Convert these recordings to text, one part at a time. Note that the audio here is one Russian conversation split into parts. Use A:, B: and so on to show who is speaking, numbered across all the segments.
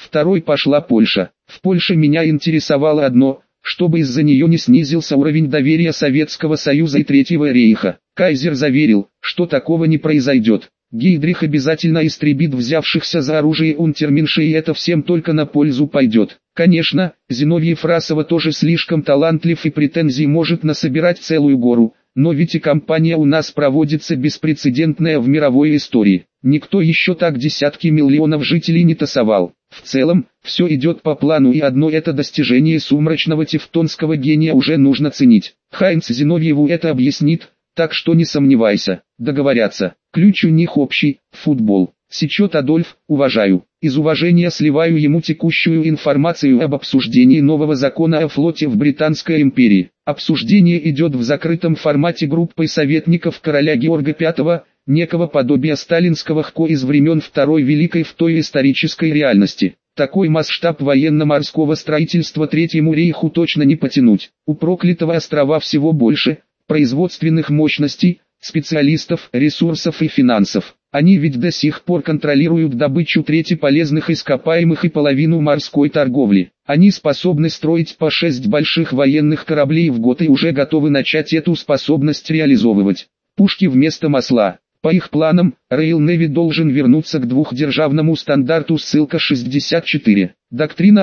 A: Второй пошла Польша. В Польше меня интересовало одно, чтобы из-за нее не снизился уровень доверия Советского Союза и Третьего рейха. Кайзер заверил, что такого не произойдет. Гейдрих обязательно истребит взявшихся за оружие унтерменшей, и это всем только на пользу пойдет. Конечно, Зиновьев расово тоже слишком талантлив и претензий может насобирать целую гору, но ведь и кампания у нас проводится беспрецедентная в мировой истории. Никто еще так десятки миллионов жителей не тасовал. В целом, все идет по плану, и одно это достижение сумрачного тевтонского гения уже нужно ценить. Хайнц Зиновьеву это объяснит, так что не сомневайся, договорятся. Ключ у них общий – футбол. Сечет Адольф, уважаю. Из уважения сливаю ему текущую информацию об обсуждении нового закона о флоте в Британской империи. Обсуждение идет в закрытом формате группой советников короля Георга V, некого подобия сталинского ХКО из времен Второй Великой в той исторической реальности. Такой масштаб военно-морского строительства Третьему рейху точно не потянуть. У проклятого острова всего больше производственных мощностей, специалистов, ресурсов и финансов. Они ведь до сих пор контролируют добычу трети полезных ископаемых и половину морской торговли. Они способны строить по 6 больших военных кораблей в год и уже готовы начать эту способность реализовывать. Пушки вместо масла. По их планам, Royal Navy должен вернуться к двухдержавному стандарту, ссылка 64. Доктрина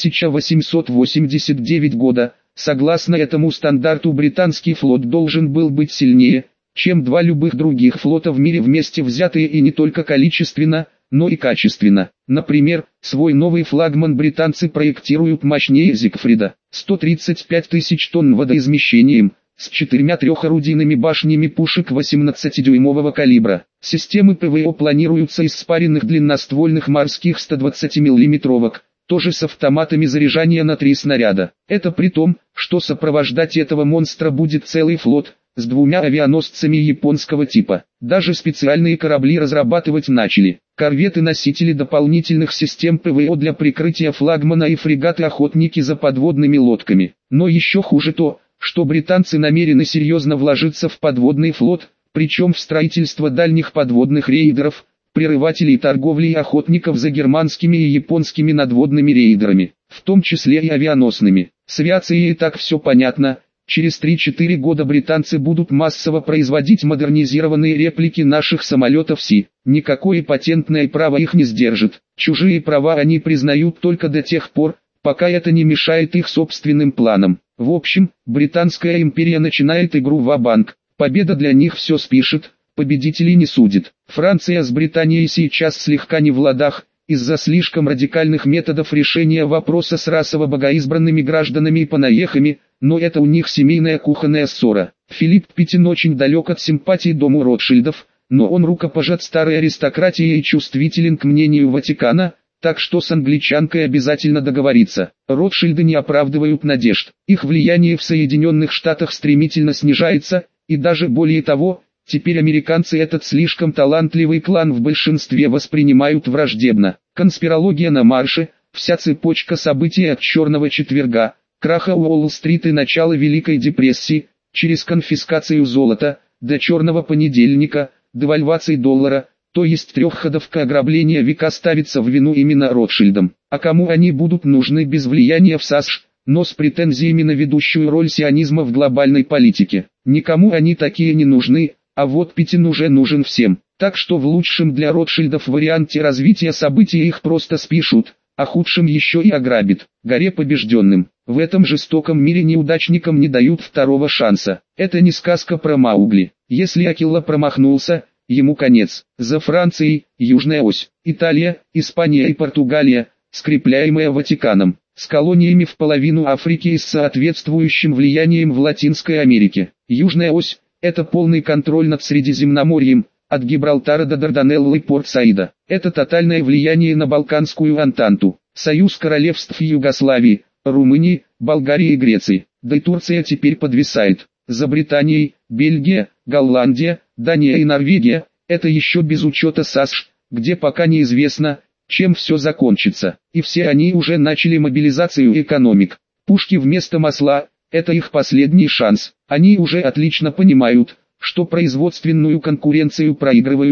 A: 1889 года. Согласно этому стандарту британский флот должен был быть сильнее, чем два любых других флота в мире вместе взятые, и не только количественно, но и качественно. Например, свой новый флагман британцы проектируют мощнее Зигфрида, 135 тысяч тонн водоизмещением, с 4 трехорудийными башнями пушек 18-дюймового калибра. Системы ПВО планируются из спаренных длинноствольных морских 120 миллиметровок, тоже с автоматами заряжания на 3 снаряда. Это при том, что сопровождать этого монстра будет целый флот, с 2 авианосцами японского типа. Даже специальные корабли разрабатывать начали. Корветы-носители дополнительных систем ПВО для прикрытия флагмана и фрегаты-охотники за подводными лодками. Но еще хуже то, что британцы намерены серьезно вложиться в подводный флот, причем в строительство дальних подводных рейдеров, прерывателей торговли и охотников за германскими и японскими надводными рейдерами, в том числе и авианосными. С авиацией и так все понятно. Через 3-4 года британцы будут массово производить модернизированные реплики наших самолетов Си. Никакое патентное право их не сдержит. Чужие права они признают только до тех пор, пока это не мешает их собственным планам. В общем, Британская империя начинает игру ва-банк. Победа для них все спишет, победителей не судит. Франция с Британией сейчас слегка не в ладах, из-за слишком радикальных методов решения вопроса с расово богоизбранными гражданами и понаехами, но это у них семейная кухонная ссора. Филипп Пятин очень далек от симпатии дому Ротшильдов, но он рукопожат старой аристократии и чувствителен к мнению Ватикана, так что с англичанкой обязательно договориться. Ротшильды не оправдывают надежд. Их влияние в Соединенных Штатах стремительно снижается, и даже более того, теперь американцы этот слишком талантливый клан в большинстве воспринимают враждебно. Конспирология на марше, вся цепочка событий от Черного четверга, краха Уолл-стрит и начала Великой депрессии, через конфискацию золота, до Черного понедельника, девальвации доллара, то есть трехходовка ограбления века ставится в вину именно Ротшильдам. А кому они будут нужны без влияния в САСШ, но с претензиями на ведущую роль сионизма в глобальной политике? Никому они такие не нужны, а вот Пятин уже нужен всем. Так что в лучшем для Ротшильдов варианте развития событий их просто спишут, а худшим еще и ограбит. Горе побежденным. В этом жестоком мире неудачникам не дают второго шанса. Это не сказка про Маугли. Если Акилла промахнулся, ему конец. За Францией, Южная ось, Италия, Испания и Португалия, скрепляемая Ватиканом, с колониями в половину Африки и с соответствующим влиянием в Латинской Америке. Южная ось – это полный контроль над Средиземноморьем, от Гибралтара до Дарданелл и Порт-Саида. Это тотальное влияние на Балканскую Антанту, союз королевств Югославии, Румынии, Болгарии и Греции. Да и Турция теперь подвисает. За Британией, Бельгия, Голландия, Дания и Норвегия, это еще без учета САСШ, где пока неизвестно, чем все закончится. И все они уже начали мобилизацию экономик. Пушки вместо масла – это их последний шанс. Они уже отлично понимают, что производственную конкуренцию проигрывают,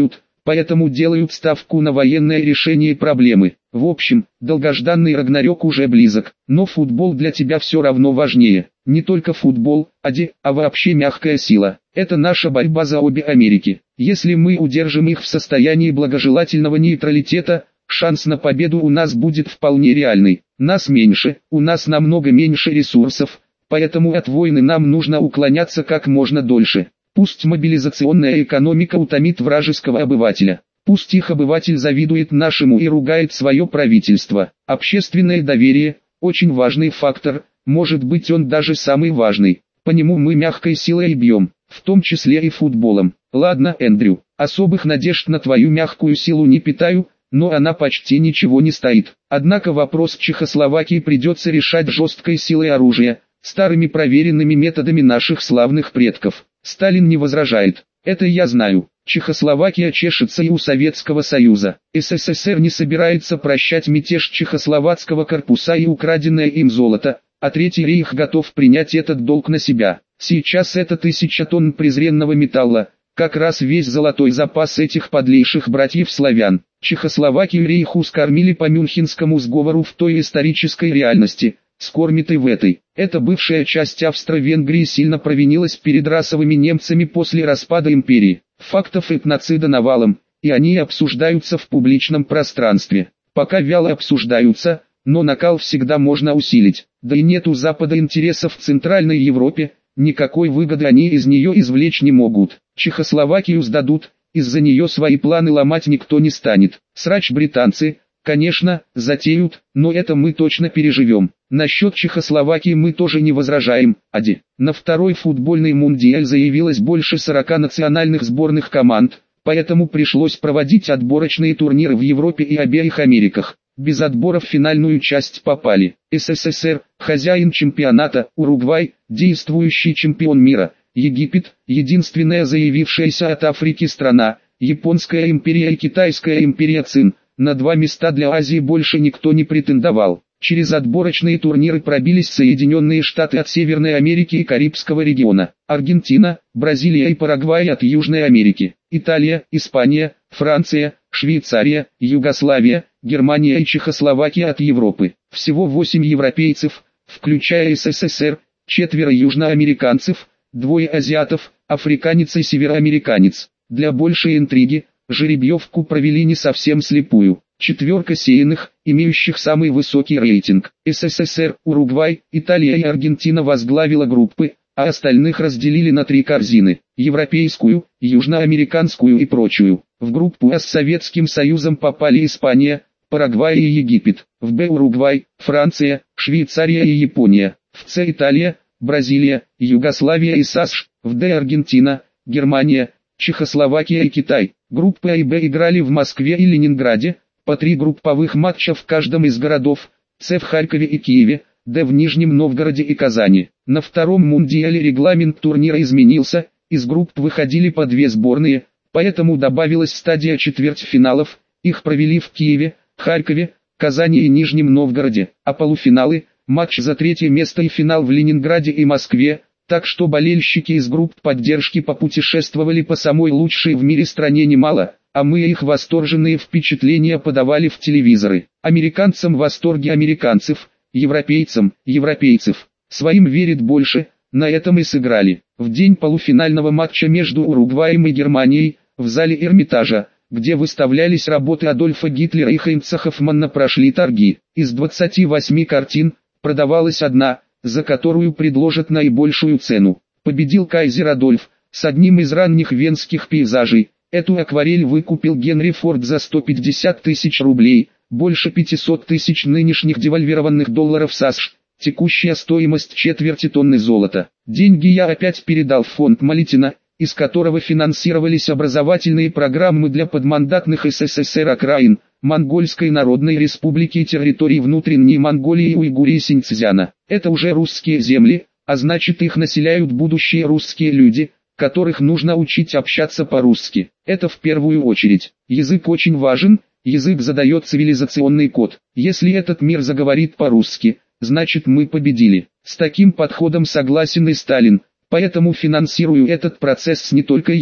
A: поэтому делают ставку на военное решение проблемы. В общем, долгожданный Рагнарёк уже близок, но футбол для тебя все равно важнее. Не только футбол, а вообще мягкая сила. Это наша борьба за обе Америки. Если мы удержим их в состоянии благожелательного нейтралитета, шанс на победу у нас будет вполне реальный. Нас меньше, у нас намного меньше ресурсов, поэтому от войны нам нужно уклоняться как можно дольше. Пусть мобилизационная экономика утомит вражеского обывателя. Пусть их обыватель завидует нашему и ругает свое правительство. Общественное доверие – очень важный фактор, может быть он даже самый важный. По нему мы мягкой силой бьем, в том числе и футболом. Ладно, Эндрю, особых надежд на твою мягкую силу не питаю, но она почти ничего не стоит. Однако вопрос Чехословакии придется решать жесткой силой оружия, старыми проверенными методами наших славных предков. Сталин не возражает. Это я знаю. Чехословакия чешется и у Советского Союза. СССР не собирается прощать мятеж чехословацкого корпуса и украденное им золото, а Третий рейх готов принять этот долг на себя. Сейчас это 1000 тонн презренного металла, как раз весь золотой запас этих подлейших братьев-славян. Чехословакию рейху скормили по Мюнхенскому сговору в той исторической реальности, скормит и в этой. Эта бывшая часть Австро-Венгрии сильно провинилась перед расовыми немцами после распада империи. Фактов этноцида навалом, и они обсуждаются в публичном пространстве. Пока вяло обсуждаются, но накал всегда можно усилить. Да и нет у Запада интересов в Центральной Европе, никакой выгоды они из нее извлечь не могут. Чехословакию сдадут, из-за нее свои планы ломать никто не станет. Срач британцы, конечно, затеют, но это мы точно переживем. Насчет Чехословакии мы тоже не возражаем. На второй футбольный мундиаль заявилось больше 40 национальных сборных команд, поэтому пришлось проводить отборочные турниры в Европе и обеих Америках. Без отбора в финальную часть попали СССР, хозяин чемпионата, Уругвай, действующий чемпион мира, Египет, единственная заявившаяся от Африки страна, Японская империя и Китайская империя Цин. На 2 места для Азии больше никто не претендовал. Через отборочные турниры пробились Соединенные Штаты от Северной Америки и Карибского региона, Аргентина, Бразилия и Парагвай от Южной Америки, Италия, Испания, Франция, Швейцария, Югославия, Германия и Чехословакия от Европы. Всего 8 европейцев, включая СССР, 4 южноамериканцев, 2 азиатов, африканец и североамериканец. Для большей интриги, жеребьевку провели не совсем слепую. 4 сеянных, имеющих самый высокий рейтинг. СССР, Уругвай, Италия и Аргентина возглавила группы, а остальных разделили на 3 корзины: европейскую, южноамериканскую и прочую. В группу А с Советским Союзом попали Испания, Парагвай и Египет. В Б Уругвай, Франция, Швейцария и Япония. В С Италия, Бразилия, Югославия и САСШ. В Д Аргентина, Германия, Чехословакия и Китай. Группы А и Б играли в Москве и Ленинграде, по 3 групповых матча в каждом из городов, С в Харькове и Киеве, Д в Нижнем Новгороде и Казани. На втором мундиале регламент турнира изменился, из групп выходили по 2 сборные, поэтому добавилась стадия четвертьфиналов, их провели в Киеве, Харькове, Казани и Нижнем Новгороде, а полуфиналы, матч за 3 место и финал в Ленинграде и Москве, так что болельщики из групп поддержки попутешествовали по самой лучшей в мире стране немало, а мы их восторженные впечатления подавали в телевизоры. Американцам в восторге американцев, европейцам европейцев. Своим верит больше, на этом и сыграли. В день полуфинального матча между Уругваем и Германией, в зале Эрмитажа, где выставлялись работы Адольфа Гитлера и Хайнца Хоффмана, прошли торги. Из 28 картин, продавалась одна, за которую предложат наибольшую цену. Победил кайзер Адольф, с одним из ранних венских пейзажей. Эту акварель выкупил Генри Форд за 150 тысяч рублей, больше 500 тысяч нынешних девальвированных долларов США, текущая стоимость четверти тонны золота. Деньги я опять передал в фонд Малитина, из которого финансировались образовательные программы для подмандатных СССР окраин, Монгольской Народной Республики и территорий внутренней Монголии и Уйгурии и Синьцзяна. Это уже русские земли, а значит их населяют будущие русские люди, которых нужно учить общаться по-русски. Это в первую очередь. Язык очень важен, язык задает цивилизационный код. Если этот мир заговорит по-русски, значит мы победили. С таким подходом согласен и Сталин, поэтому финансирую этот процесс не только я,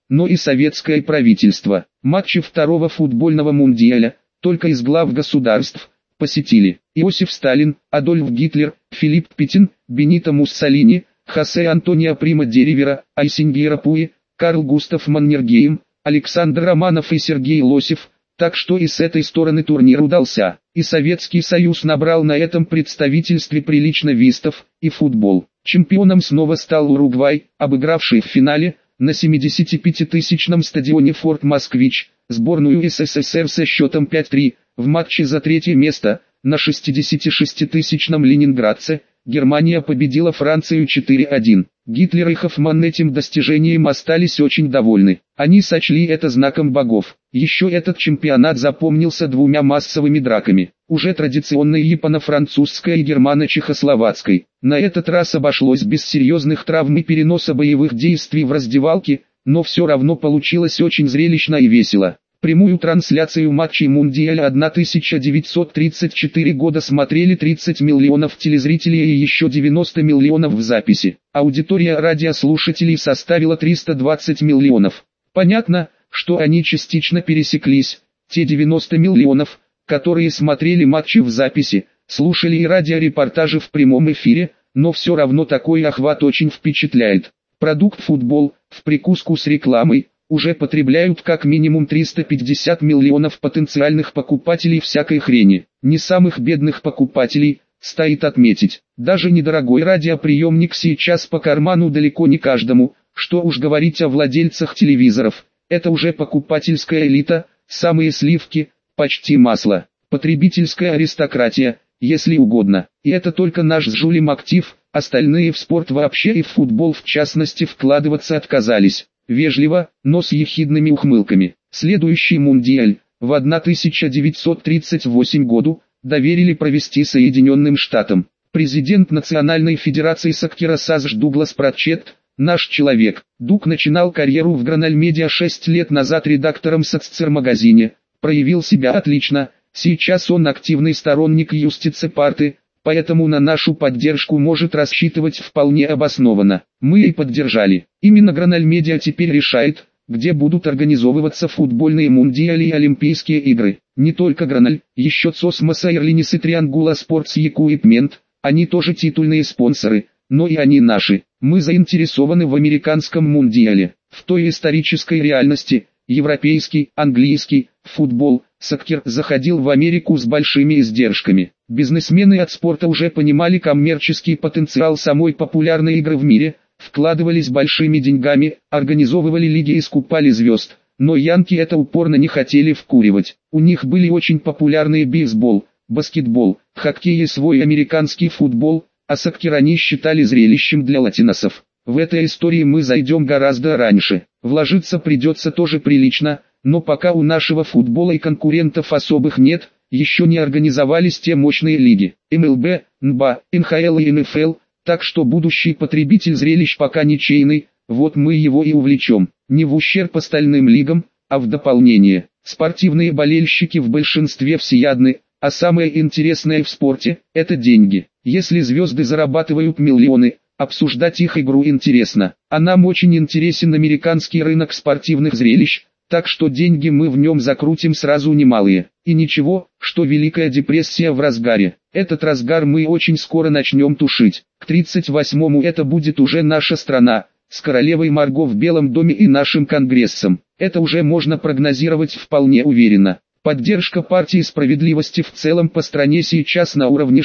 A: но и советское правительство. Матчи второго футбольного мундиаля, только из глав государств, посетили Иосиф Сталин, Адольф Гитлер, Филипп Петин, Бенито Муссолини, Хосе Антонио Прима де Ривера, Айсингера Пуи, Карл Густав Маннергейм, Александр Романов и Сергей Лосев. Так что и с этой стороны турнир удался, и Советский Союз набрал на этом представительстве прилично вистов, и футбол. Чемпионом снова стал Уругвай, обыгравший в финале, на 75-тысячном стадионе «Форт Москвич», сборную СССР со счетом 5-3, в матче за третье место, на 66-тысячном ленинградце, Германия победила Францию 4-1. Гитлер и Хоффман этим достижением остались очень довольны. Они сочли это знаком богов. Еще этот чемпионат запомнился двумя массовыми драками, уже традиционной японо-французской и германо-чехословацкой. На этот раз обошлось без серьезных травм и переноса боевых действий в раздевалке, но все равно получилось очень зрелищно и весело. Прямую трансляцию матчей Мундиаля 1934 года смотрели 30 миллионов телезрителей и еще 90 миллионов в записи. Аудитория радиослушателей составила 320 миллионов. Понятно, что они частично пересеклись. Те 90 миллионов, которые смотрели матчи в записи, слушали и радиорепортажи в прямом эфире, но все равно такой охват очень впечатляет. Продукт футбол, в прикуску с рекламой, уже потребляют как минимум 350 миллионов потенциальных покупателей всякой хрени. Не самых бедных покупателей, стоит отметить. Даже недорогой радиоприемник сейчас по карману далеко не каждому, что уж говорить о владельцах телевизоров. Это уже покупательская элита, самые сливки, почти масло. Потребительская аристократия, если угодно. И это только наш с Жулем актив, остальные в спорт вообще и в футбол в частности вкладываться отказались. Вежливо, но с ехидными ухмылками. Следующий мундиаль, в 1938 году, доверили провести Соединенным Штатам. Президент Национальной Федерации Соккера Саш Дуглас Пратчетт, наш человек. Дуг начинал карьеру в Гранальмедиа 6 лет назад редактором соццер-магазине. Проявил себя отлично, сейчас он активный сторонник Юстице Парты, поэтому на нашу поддержку может рассчитывать вполне обоснованно. Мы и поддержали. Именно Гранальмедиа теперь решает, где будут организовываться футбольные мундиали и Олимпийские игры. Не только Граналь, еще Цосмос Airlines и Triangula Sports Equipment, они тоже титульные спонсоры, но и они наши. Мы заинтересованы в американском мундиале, в той исторической реальности. Европейский, английский, футбол, соккер заходил в Америку с большими издержками. Бизнесмены от спорта уже понимали коммерческий потенциал самой популярной игры в мире, вкладывались большими деньгами, организовывали лиги и скупали звезд. Но янки это упорно не хотели вкуривать. У них были очень популярные бейсбол, баскетбол, хоккей и свой американский футбол, а соккер они считали зрелищем для латиносов. В этой истории мы зайдем гораздо раньше. Вложиться придется тоже прилично, но пока у нашего футбола и конкурентов особых нет, еще не организовались те мощные лиги. МЛБ, НБА, НХЛ и НФЛ, так что будущий потребитель зрелищ пока ничейный, вот мы его и увлечем. Не в ущерб остальным лигам, а в дополнение. Спортивные болельщики в большинстве всеядны, а самое интересное в спорте – это деньги. Если звезды зарабатывают миллионы, обсуждать их игру интересно, а нам очень интересен американский рынок спортивных зрелищ, так что деньги мы в нем закрутим сразу немалые. И ничего, что Великая депрессия в разгаре. Этот разгар мы очень скоро начнем тушить. К 38-му это будет уже наша страна, с королевой Марго в Белом доме и нашим конгрессом. Это уже можно прогнозировать вполне уверенно. Поддержка партии справедливости в целом по стране сейчас на уровне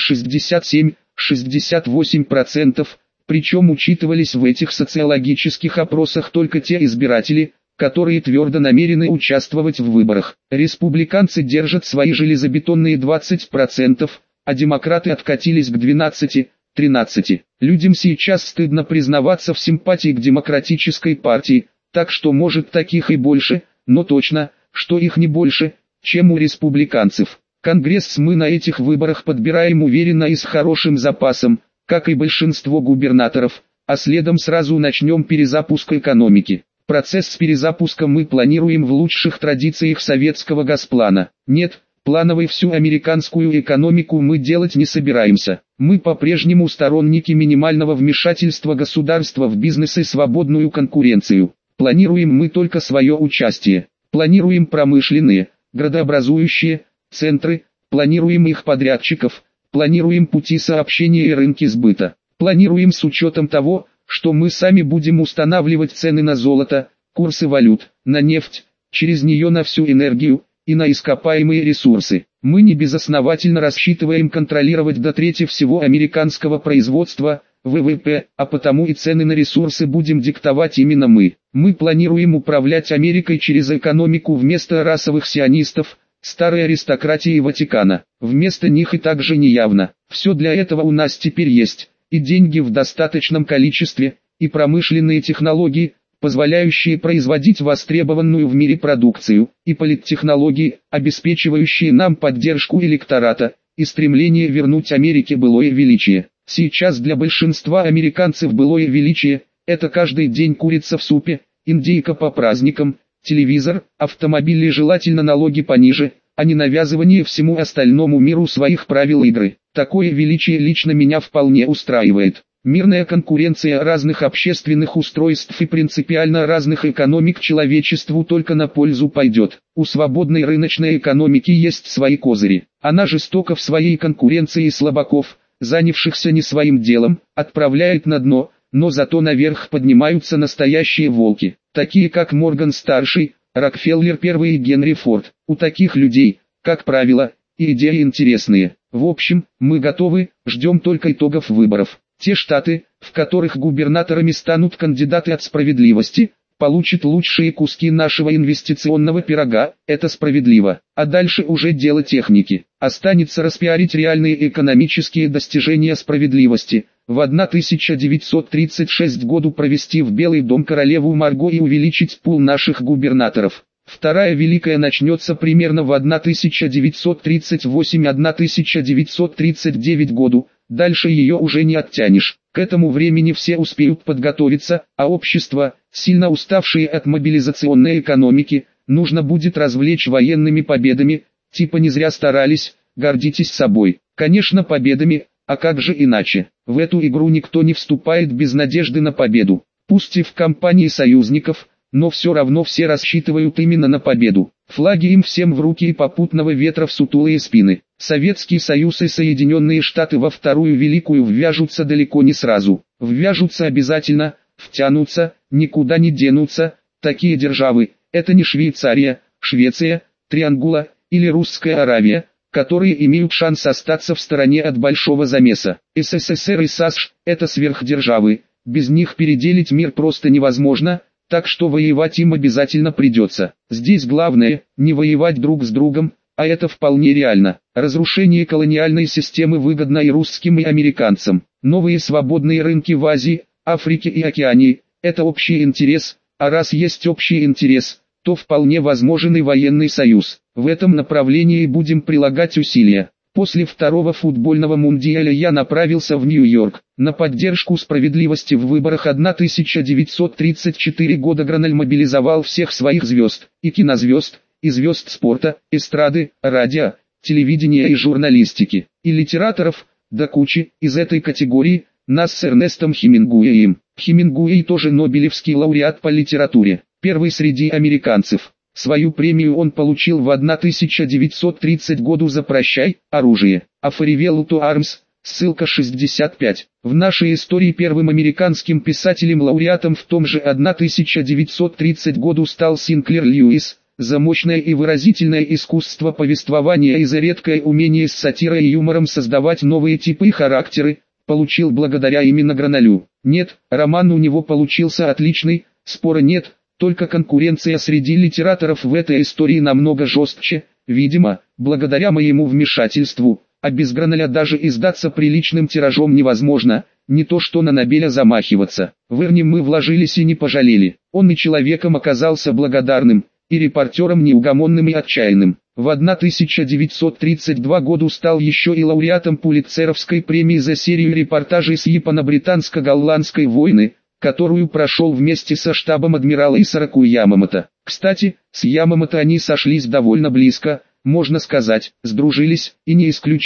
A: 67-68%. Причем учитывались в этих социологических опросах только те избиратели, которые твердо намерены участвовать в выборах. Республиканцы держат свои железобетонные 20%, а демократы откатились к 12-13%. Людям сейчас стыдно признаваться в симпатии к демократической партии, так что может таких и больше, но точно, что их не больше, чем у республиканцев. Конгресс мы на этих выборах подбираем уверенно и с хорошим запасом, как и большинство губернаторов, а следом сразу начнем перезапуск экономики. Процесс с перезапуском мы планируем в лучших традициях советского госплана. Нет, плановой всю американскую экономику мы делать не собираемся. Мы по-прежнему сторонники минимального вмешательства государства в бизнес и свободную конкуренцию. Планируем мы только свое участие. Планируем промышленные, градообразующие центры, планируем их подрядчиков, планируем пути сообщения и рынки сбыта. Планируем с учетом того, что мы сами будем устанавливать цены на золото, курсы валют, на нефть, через нее на всю энергию и на ископаемые ресурсы. Мы не безосновательно рассчитываем контролировать до трети всего американского производства, ВВП, а потому и цены на ресурсы будем диктовать именно мы. Мы планируем управлять Америкой через экономику вместо расовых сионистов, старой аристократии Ватикана. Вместо них и также неявно. Все для этого у нас теперь есть, и деньги в достаточном количестве, и промышленные технологии, позволяющие производить востребованную в мире продукцию, и политтехнологии, обеспечивающие нам поддержку электората, и стремление вернуть Америке былое величие. Сейчас для большинства американцев былое величие – это каждый день курица в супе, индейка по праздникам, телевизор, автомобили и желательно налоги пониже, а не навязывание всему остальному миру своих правил игры. Такое величие лично меня вполне устраивает. Мирная конкуренция разных общественных устройств и принципиально разных экономик человечеству только на пользу пойдет. У свободной рыночной экономики есть свои козыри. Она жестоко в своей конкуренции слабаков, занявшихся не своим делом, отправляет на дно, но зато наверх поднимаются настоящие волки, такие как Морган-старший, Рокфеллер I и Генри Форд. У таких людей, как правило, и идеи интересные. В общем, мы готовы, ждем только итогов выборов. Те штаты, в которых губернаторами станут кандидаты от справедливости, получат лучшие куски нашего инвестиционного пирога, это справедливо. А дальше уже дело техники. Останется распиарить реальные экономические достижения справедливости. В 1936 году провести в Белый дом королеву Марго и увеличить пул наших губернаторов. Вторая Великая начнется примерно в 1938-1939 году. Дальше ее уже не оттянешь. К этому времени все успеют подготовиться, а общество, сильно уставшее от мобилизационной экономики, нужно будет развлечь военными победами, типа не зря старались, гордитесь собой. Конечно, победами, а как же иначе? В эту игру никто не вступает без надежды на победу. Пусть и в компании союзников, но все равно все рассчитывают именно на победу. Флаги им всем в руки и попутного ветра в сутулые спины. Советский Союз и Соединенные Штаты во Вторую Великую ввяжутся далеко не сразу. Ввяжутся обязательно, втянутся, никуда не денутся. Такие державы – это не Швейцария, Швеция, Триангула или Русская Аравия, которые имеют шанс остаться в стороне от большого замеса. СССР и САСШ – это сверхдержавы, без них переделить мир просто невозможно. Так что воевать им обязательно придется. Здесь главное, не воевать друг с другом, а это вполне реально. Разрушение колониальной системы выгодно и русским, и американцам. Новые свободные рынки в Азии, Африке и Океании – это общий интерес, а раз есть общий интерес, то вполне возможен и военный союз. В этом направлении будем прилагать усилия. После второго футбольного мундиаля я направился в Нью-Йорк. На поддержку справедливости в выборах 1934 года Граноль мобилизовал всех своих звезд, и кинозвезд, и звезд спорта, эстрады, радио, телевидения и журналистики, и литераторов, до кучи, из этой категории, нас с Эрнестом Хемингуэем. Хемингуэй тоже нобелевский лауреат по литературе, первый среди американцев. Свою премию он получил в 1930 году за «Прощай, оружие», а «Farewell to Arms», ссылка 65. В нашей истории первым американским писателем-лауреатом в том же 1930 году стал Синклер Льюис, за мощное и выразительное искусство повествования и за редкое умение с сатирой и юмором создавать новые типы и характеры, получил благодаря именно Гранолю. Нет, роман у него получился отличный, спора нет. Только конкуренция среди литераторов в этой истории намного жестче, видимо, благодаря моему вмешательству, а без Граноля даже издаться приличным тиражом невозможно, не то что на Нобеля замахиваться. В Эрни мы вложились и не пожалели, он и человеком оказался благодарным, и репортером неугомонным и отчаянным. В 1932 году стал еще и лауреатом Пулитцеровской премии за серию репортажей с Японо-британско-голландской войны, которую прошел вместе со штабом адмирала Исараку Ямамото. Кстати, с Ямамото они сошлись довольно близко, можно сказать, сдружились, и не исключено,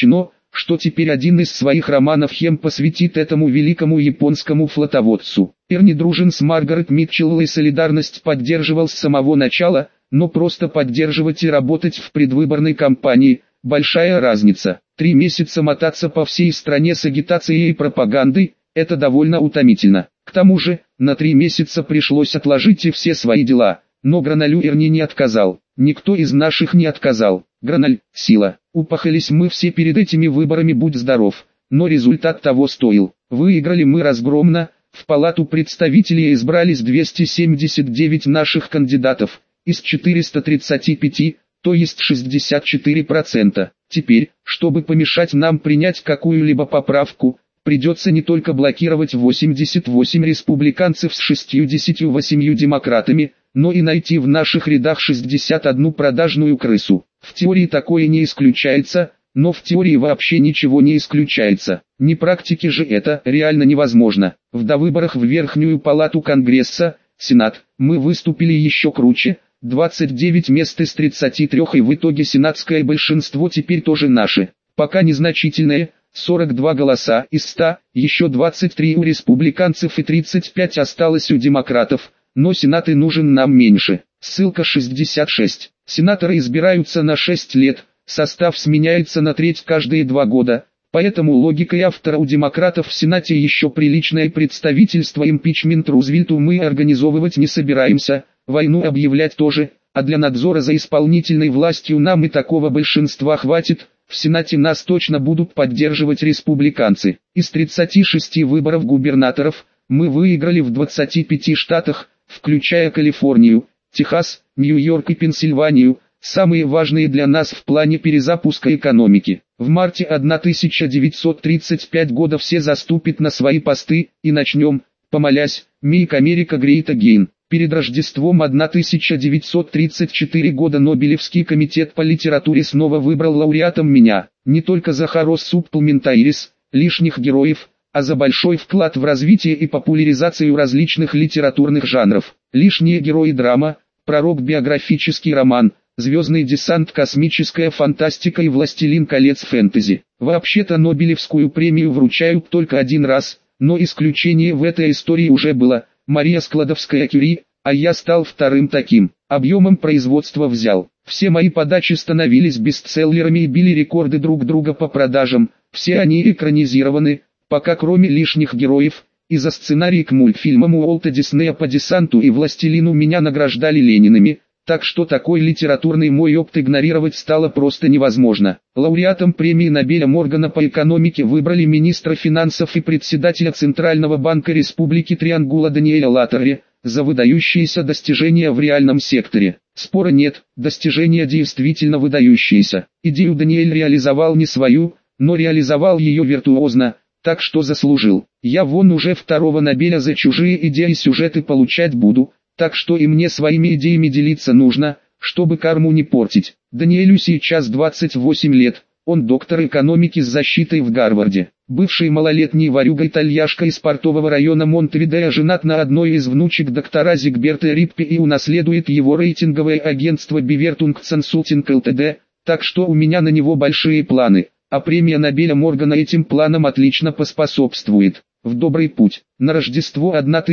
A: что теперь один из своих романов Хем посвятит этому великому японскому флотоводцу. Эрни дружен с Маргарет Митчелл, и солидарность поддерживал с самого начала, но просто поддерживать и работать в предвыборной кампании – большая разница. 3 месяца мотаться по всей стране с агитацией и пропагандой – это довольно утомительно. К тому же, на 3 месяца пришлось отложить и все свои дела, но Граналю Эрни не отказал. Никто из наших не отказал. Граналь – сила. Упахались мы все перед этими выборами, будь здоров, но результат того стоил. Выиграли мы разгромно, в Палату представителей избрались 279 наших кандидатов, из 435, то есть 64%. Теперь, чтобы помешать нам принять какую-либо поправку, придется не только блокировать 88 республиканцев с 68 демократами, но и найти в наших рядах 61 продажную крысу. В теории такое не исключается, но в теории вообще ничего не исключается. На практике же это реально невозможно. В довыборах в Верхнюю Палату Конгресса, Сенат, мы выступили еще круче, 29 мест из 33, и в итоге сенатское большинство теперь тоже наше. Пока незначительное, 42 голоса из 100, еще 23 у республиканцев и 35 осталось у демократов, но Сенат и нужен нам меньше. Ссылка 66. Сенаторы избираются на 6 лет, состав сменяется на треть каждые 2 года, поэтому логикой автора у демократов в Сенате еще приличное представительство. Импичмент Рузвельту мы организовывать не собираемся, войну объявлять тоже, а для надзора за исполнительной властью нам и такого большинства хватит. В Сенате нас точно будут поддерживать республиканцы. Из 36 выборов губернаторов, мы выиграли в 25 штатах, включая Калифорнию, Техас, Нью-Йорк и Пенсильванию, самые важные для нас в плане перезапуска экономики. В марте 1935 года все заступят на свои посты, и начнем, помолясь, «Make America Great Again». Перед Рождеством 1934 года Нобелевский комитет по литературе снова выбрал лауреатом меня, не только за «Хорос Субплементарис», лишних героев, а за большой вклад в развитие и популяризацию различных литературных жанров. Лишние герои драма, пророк биографический роман, звездный десант космическая фантастика и властелин колец фэнтези. Вообще-то Нобелевскую премию вручают только один раз, но исключение в этой истории уже было. Мария Складовская-Кюри, а я стал вторым таким. Объемом производства взял. Все мои подачи становились бестселлерами и били рекорды друг друга по продажам. Все они экранизированы, пока кроме лишних героев, и за сценарий к мультфильмам Уолта Диснея по «Десанту» и «Властелину» меня награждали Ленинами, так что такой литературный мой опыт игнорировать стало просто невозможно. Лауреатом премии Нобеля Моргана по экономике выбрали министра финансов и председателя Центрального банка Республики Триангула Даниэля Латтери за выдающиеся достижения в реальном секторе. Спора нет, достижения действительно выдающиеся. Идею Даниэль реализовал не свою, но реализовал ее виртуозно, так что заслужил. Я вон уже 2-го Нобеля за чужие идеи и сюжеты получать буду, так что и мне своими идеями делиться нужно, чтобы карму не портить. Даниэлю сейчас 28 лет, он доктор экономики с защитой в Гарварде. Бывший малолетний ворюга-итальяшка из портового района Монтевидео женат на одной из внучек доктора Зигберта Риппи и унаследует его рейтинговое агентство Bevertung Consulting Ltd, так что у меня на него большие планы, а премия Нобеля Моргана этим планам отлично поспособствует. В добрый путь. На Рождество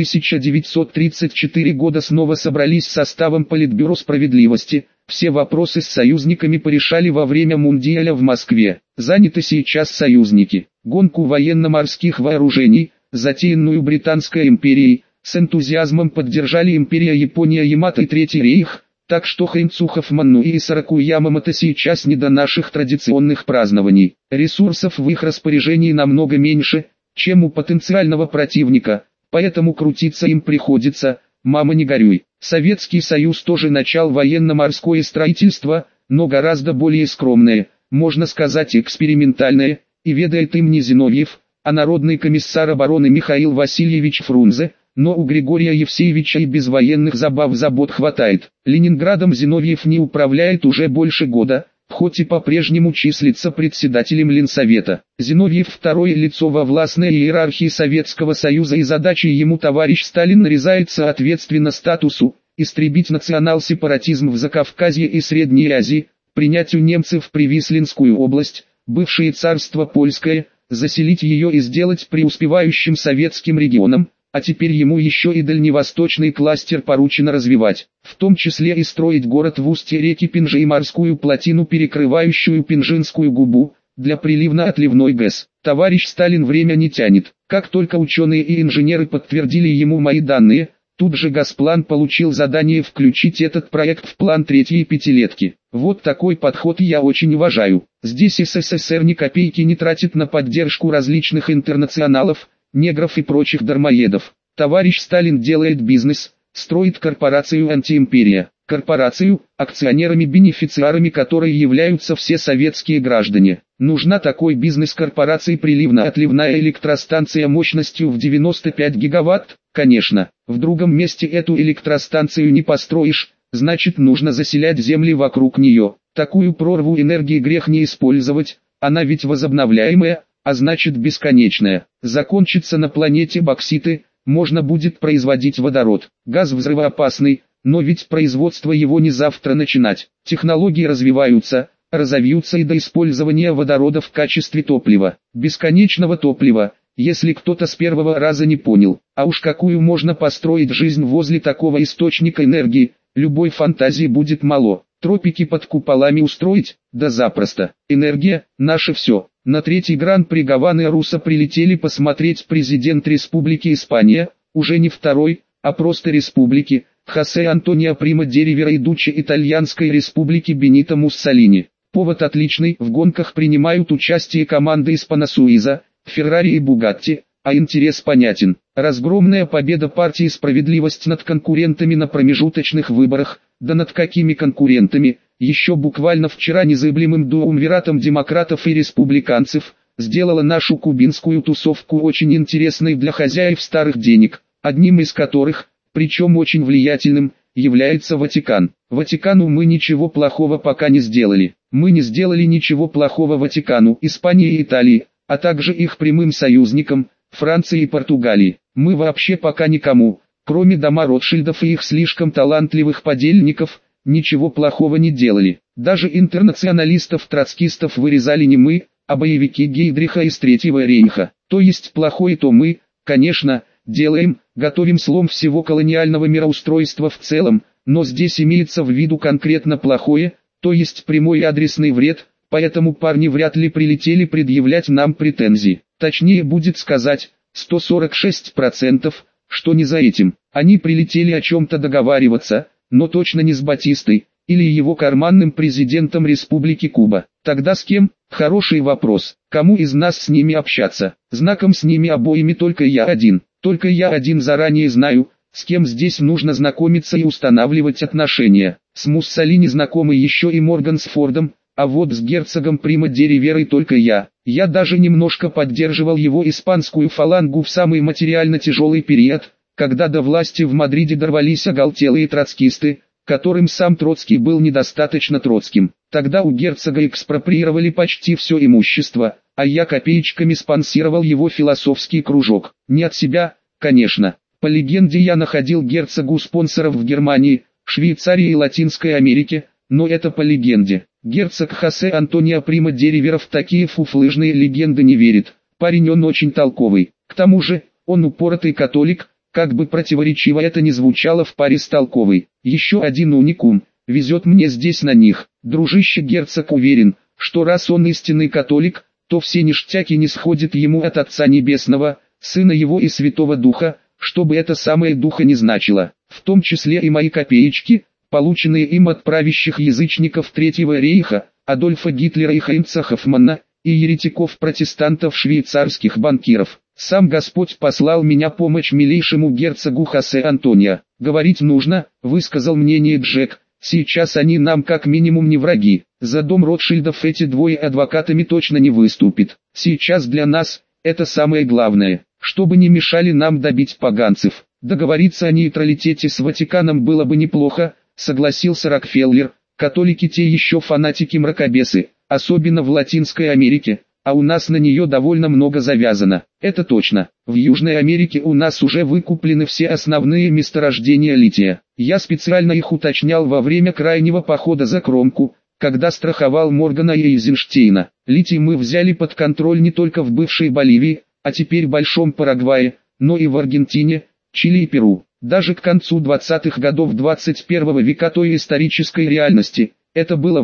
A: 1934 года снова собрались составом Политбюро справедливости, все вопросы с союзниками порешали во время Мундиаля в Москве. Заняты сейчас союзники. Гонку военно-морских вооружений, затеянную Британской империей, с энтузиазмом поддержали империя Япония, Ямато и Третий рейх, так что Хайнцухов, Маннуи и Саракуямамото сейчас не до наших традиционных празднований. Ресурсов в их распоряжении намного меньше, чем у потенциального противника, поэтому крутиться им приходится. Мама, не горюй. Советский Союз тоже начал военно-морское строительство, но гораздо более скромное, можно сказать экспериментальное, и ведает им не Зиновьев, а народный комиссар обороны Михаил Васильевич Фрунзе, но у Григория Евсеевича и без военных забот хватает. Ленинградом Зиновьев не управляет уже больше года, хоть и по-прежнему числится председателем Ленсовета. Зиновьев второе лицо во властной иерархии Советского Союза, и задачей ему товарищ Сталин нарезает соответственно статусу: истребить национал-сепаратизм в Закавказье и Средней Азии, принять у немцев Привислинскую область, бывшее царство польское, заселить ее и сделать преуспевающим советским регионом, а теперь ему еще и дальневосточный кластер поручено развивать, в том числе и строить город в устье реки Пинжи и морскую плотину, перекрывающую Пинжинскую губу, для приливно-отливной ГЭС. Товарищ Сталин время не тянет. Как только ученые и инженеры подтвердили ему мои данные, тут же Госплан получил задание включить этот проект в план третьей пятилетки. Вот такой подход я очень уважаю. Здесь СССР ни копейки не тратит на поддержку различных интернационалов, негров и прочих дармоедов. Товарищ Сталин делает бизнес, строит корпорацию «Антиимперия». Корпорацию, акционерами-бенефициарами которой являются все советские граждане. Нужна такой бизнес-корпорации приливно-отливная электростанция мощностью в 95 гигаватт? Конечно. В другом месте эту электростанцию не построишь, значит нужно заселять земли вокруг нее. Такую прорву энергии грех не использовать, она ведь возобновляемая, а значит бесконечная. Закончатся на планете бокситы, можно будет производить водород. Газ взрывоопасный, но ведь производство его не завтра начинать. Технологии развиваются, разовьются и до использования водорода в качестве топлива. Бесконечного топлива, если кто-то с первого раза не понял. А уж какую можно построить жизнь возле такого источника энергии, любой фантазии будет мало. Тропики под куполами устроить? Да запросто. Энергия – наше все. На третий Гран-при Гаваны-Руса прилетели посмотреть президент Республики Испания, уже не второй, а просто республики, Хосе Антонио Прима де Ривера и Дуччи Итальянской Республики Бенито Муссолини. Повод отличный, в гонках принимают участие команды из Панасуиза, Феррари и Бугатти, а интерес понятен. Разгромная победа партии «Справедливость» над конкурентами на промежуточных выборах, да над какими конкурентами, еще буквально вчера незыблемым дуумвиратом демократов и республиканцев, сделала нашу кубинскую тусовку очень интересной для хозяев старых денег, одним из которых, причем очень влиятельным, является Ватикан. Ватикану мы ничего плохого пока не сделали. Мы не сделали ничего плохого Ватикану, Испании и Италии, а также их прямым союзникам, Франции и Португалии. Мы вообще пока никому, кроме дома Ротшильдов и их слишком талантливых подельников, ничего плохого не делали. Даже интернационалистов-троцкистов вырезали не мы, а боевики Гейдриха из Третьего рейха. То есть плохое то мы, конечно, делаем, готовим слом всего колониального мироустройства в целом, но здесь имеется в виду конкретно плохое, то есть прямой и адресный вред, поэтому парни вряд ли прилетели предъявлять нам претензии. Точнее будет сказать, 146%, что не за этим. Они прилетели о чем-то договариваться, но точно не с Батистой, или его карманным президентом Республики Куба. Тогда с кем? Хороший вопрос. Кому из нас с ними общаться? Знаком с ними обоими только я один. Только я один заранее знаю, с кем здесь нужно знакомиться и устанавливать отношения. С Муссолини знакомы еще и Морган с Фордом, а вот с герцогом Прима де Риверой только я. Я даже немножко поддерживал его испанскую фалангу в самый материально тяжелый период, когда до власти в Мадриде дорвались оголтелые троцкисты, которым сам Троцкий был недостаточно троцким. Тогда у герцога экспроприировали почти все имущество, а я копеечками спонсировал его философский кружок. Не от себя, конечно. По легенде я находил герцогу спонсоров в Германии, Швейцарии и Латинской Америке, но это по легенде. Герцог Хосе Антонио Прима де Ривера в такие фуфлыжные легенды не верит. Парень он очень толковый. К тому же, он упоротый католик, как бы противоречиво это ни звучало в паре с толковой. Еще один уникум, везет мне здесь на них. Дружище герцог уверен, что раз он истинный католик, то все ништяки не сходят ему от Отца Небесного, Сына Его и Святого Духа, что бы это самое Духа не значило. В том числе и мои копеечки, полученные им от правящих язычников Третьего рейха, Адольфа Гитлера и Хайнца Хоффмана, и еретиков-протестантов швейцарских банкиров. Сам Господь послал меня помочь милейшему герцогу Хосе Антонио. Говорить нужно, высказал мнение Джек, сейчас они нам как минимум не враги. За дом Ротшильдов эти двое адвокатами точно не выступят. Сейчас для нас, это самое главное, чтобы не мешали нам добить поганцев. Договориться о нейтралитете с Ватиканом было бы неплохо, согласился Рокфеллер. Католики те еще фанатики-мракобесы, особенно в Латинской Америке, а у нас на нее довольно много завязано. Это точно. В Южной Америке у нас уже выкуплены все основные месторождения лития. Я специально их уточнял во время крайнего похода за кромку, когда страховал Моргана и Эйзенштейна. Литий мы взяли под контроль не только в бывшей Боливии, а теперь Большом Парагвае, но и в Аргентине, Чили и Перу. Даже к концу 20-х годов 21 века той исторической реальности, это было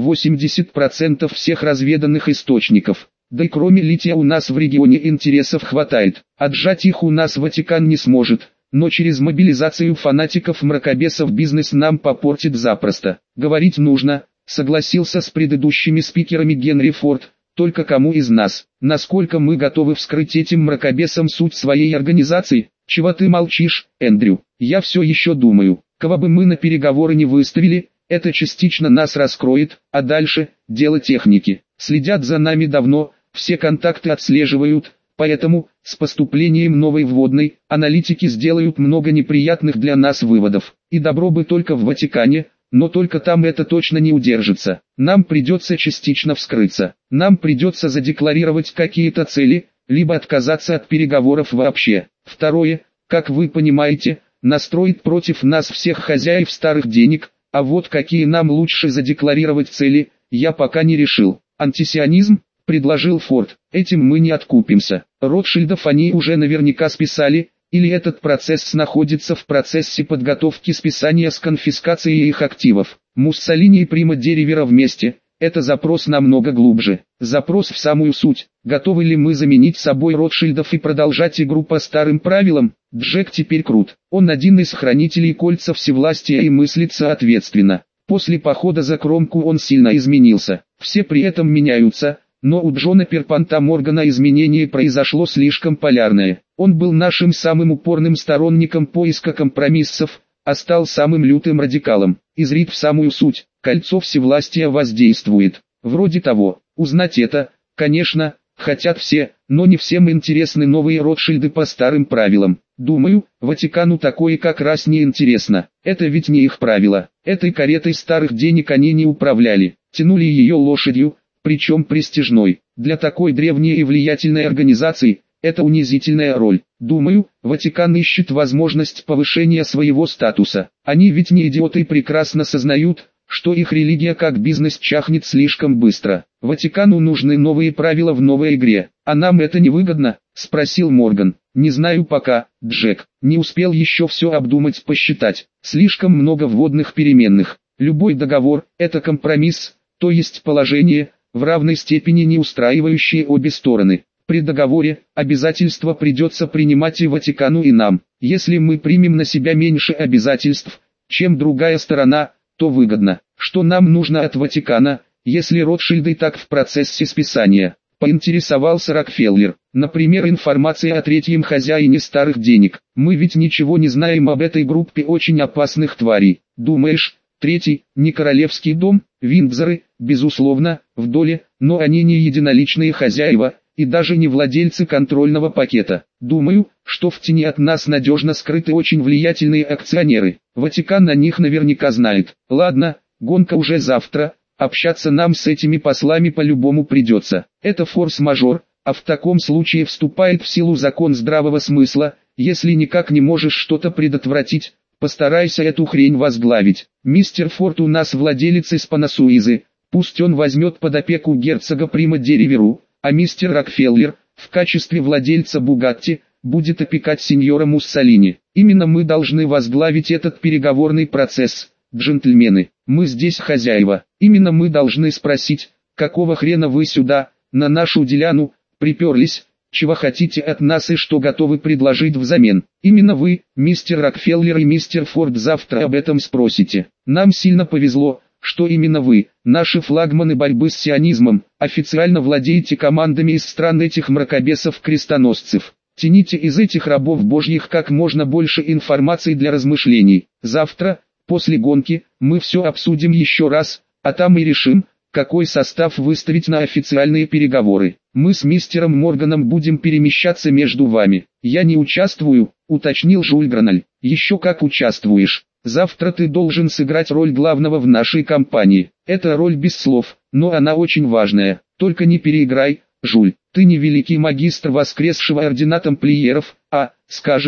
A: 80% всех разведанных источников. Да и кроме лития у нас в регионе интересов хватает. Отжать их у нас Ватикан не сможет, но через мобилизацию фанатиков-мракобесов бизнес нам попортит запросто. Говорить нужно, согласился с предыдущими спикерами Генри Форд. Только кому из нас, насколько мы готовы вскрыть этим мракобесам суть своей организации? Чего ты молчишь, Эндрю? Я все еще думаю, кого бы мы на переговоры не выставили, это частично нас раскроет, а дальше – дело техники. Следят за нами давно, все контакты отслеживают, поэтому, с поступлением новой вводной, аналитики сделают много неприятных для нас выводов. И добро бы только в Ватикане, но только там это точно не удержится. Нам придется частично вскрыться. Нам придется задекларировать какие-то цели, либо отказаться от переговоров вообще. Второе, как вы понимаете, настроит против нас всех хозяев старых денег, а вот какие нам лучше задекларировать цели, я пока не решил. Антисионизм, предложил Форд, этим мы не откупимся. Ротшильдов они уже наверняка списали, или этот процесс находится в процессе подготовки списания с конфискацией их активов. Муссолини и Прима де Ривера вместе – это запрос намного глубже. Запрос в самую суть. Готовы ли мы заменить собой Ротшильдов и продолжать игру по старым правилам? Джек теперь крут. Он один из хранителей кольца всевластия и мыслится ответственно. После похода за кромку он сильно изменился. Все при этом меняются. Но у Джона Перпанта Моргана изменение произошло слишком полярное. Он был нашим самым упорным сторонником поиска компромиссов, а стал самым лютым радикалом. Изрит в самую суть, кольцо всевластия воздействует. Вроде того, узнать это, конечно, хотят все, но не всем интересны новые Ротшильды по старым правилам. Думаю, Ватикану такое как раз не интересно. Это ведь не их правило. Этой каретой старых денег они не управляли, тянули ее лошадью, причем престижной. Для такой древней и влиятельной организации, это унизительная роль. Думаю, Ватикан ищет возможность повышения своего статуса. Они ведь не идиоты и прекрасно сознают, что их религия как бизнес чахнет слишком быстро. Ватикану нужны новые правила в новой игре. А нам это не выгодно? Спросил Морган. Не знаю пока, Джек. Не успел еще все обдумать, посчитать. Слишком много вводных переменных. Любой договор – это компромисс, то есть положение, в равной степени не устраивающие обе стороны. При договоре, обязательства придется принимать и Ватикану, и нам. Если мы примем на себя меньше обязательств, чем другая сторона, то выгодно. Что нам нужно от Ватикана, если Ротшильды так в процессе списания? Поинтересовался Рокфеллер. Например, информация о третьем хозяине старых денег. Мы ведь ничего не знаем об этой группе очень опасных тварей. Думаешь, третий, не королевский дом, Виндзоры, безусловно, в доле, но они не единоличные хозяева, и даже не владельцы контрольного пакета. Думаю, что в тени от нас надежно скрыты очень влиятельные акционеры. Ватикан о них наверняка знает. Ладно, гонка уже завтра, общаться нам с этими послами по-любому придется. Это форс-мажор, а в таком случае вступает в силу закон здравого смысла, если никак не можешь что-то предотвратить. Постарайся эту хрень возглавить. Мистер Форд у нас владелец из Панасуизы, пусть он возьмет под опеку герцога Прима де Риверу, а мистер Рокфеллер, в качестве владельца Бугатти, будет опекать сеньора Муссолини. Именно мы должны возглавить этот переговорный процесс, джентльмены. Мы здесь хозяева. Именно мы должны спросить, какого хрена вы сюда, на нашу деляну, приперлись, чего хотите от нас и что готовы предложить взамен. Именно вы, мистер Рокфеллер и мистер Форд, завтра об этом спросите. Нам сильно повезло, что именно вы, наши флагманы борьбы с сионизмом, официально владеете командами из стран этих мракобесов-крестоносцев. Тяните из этих рабов божьих как можно больше информации для размышлений. Завтра, после гонки, мы все обсудим еще раз, а там и решим, какой состав выставить на официальные переговоры. Мы с мистером Морганом будем перемещаться между вами. Я не участвую, уточнил Жюль Граналь. Еще как участвуешь. Завтра ты должен сыграть роль главного в нашей компании. Это роль без слов, но она очень важная. Только не переиграй, Жюль. Ты не великий магистр воскресшего ордена тамплиеров, а, скажем,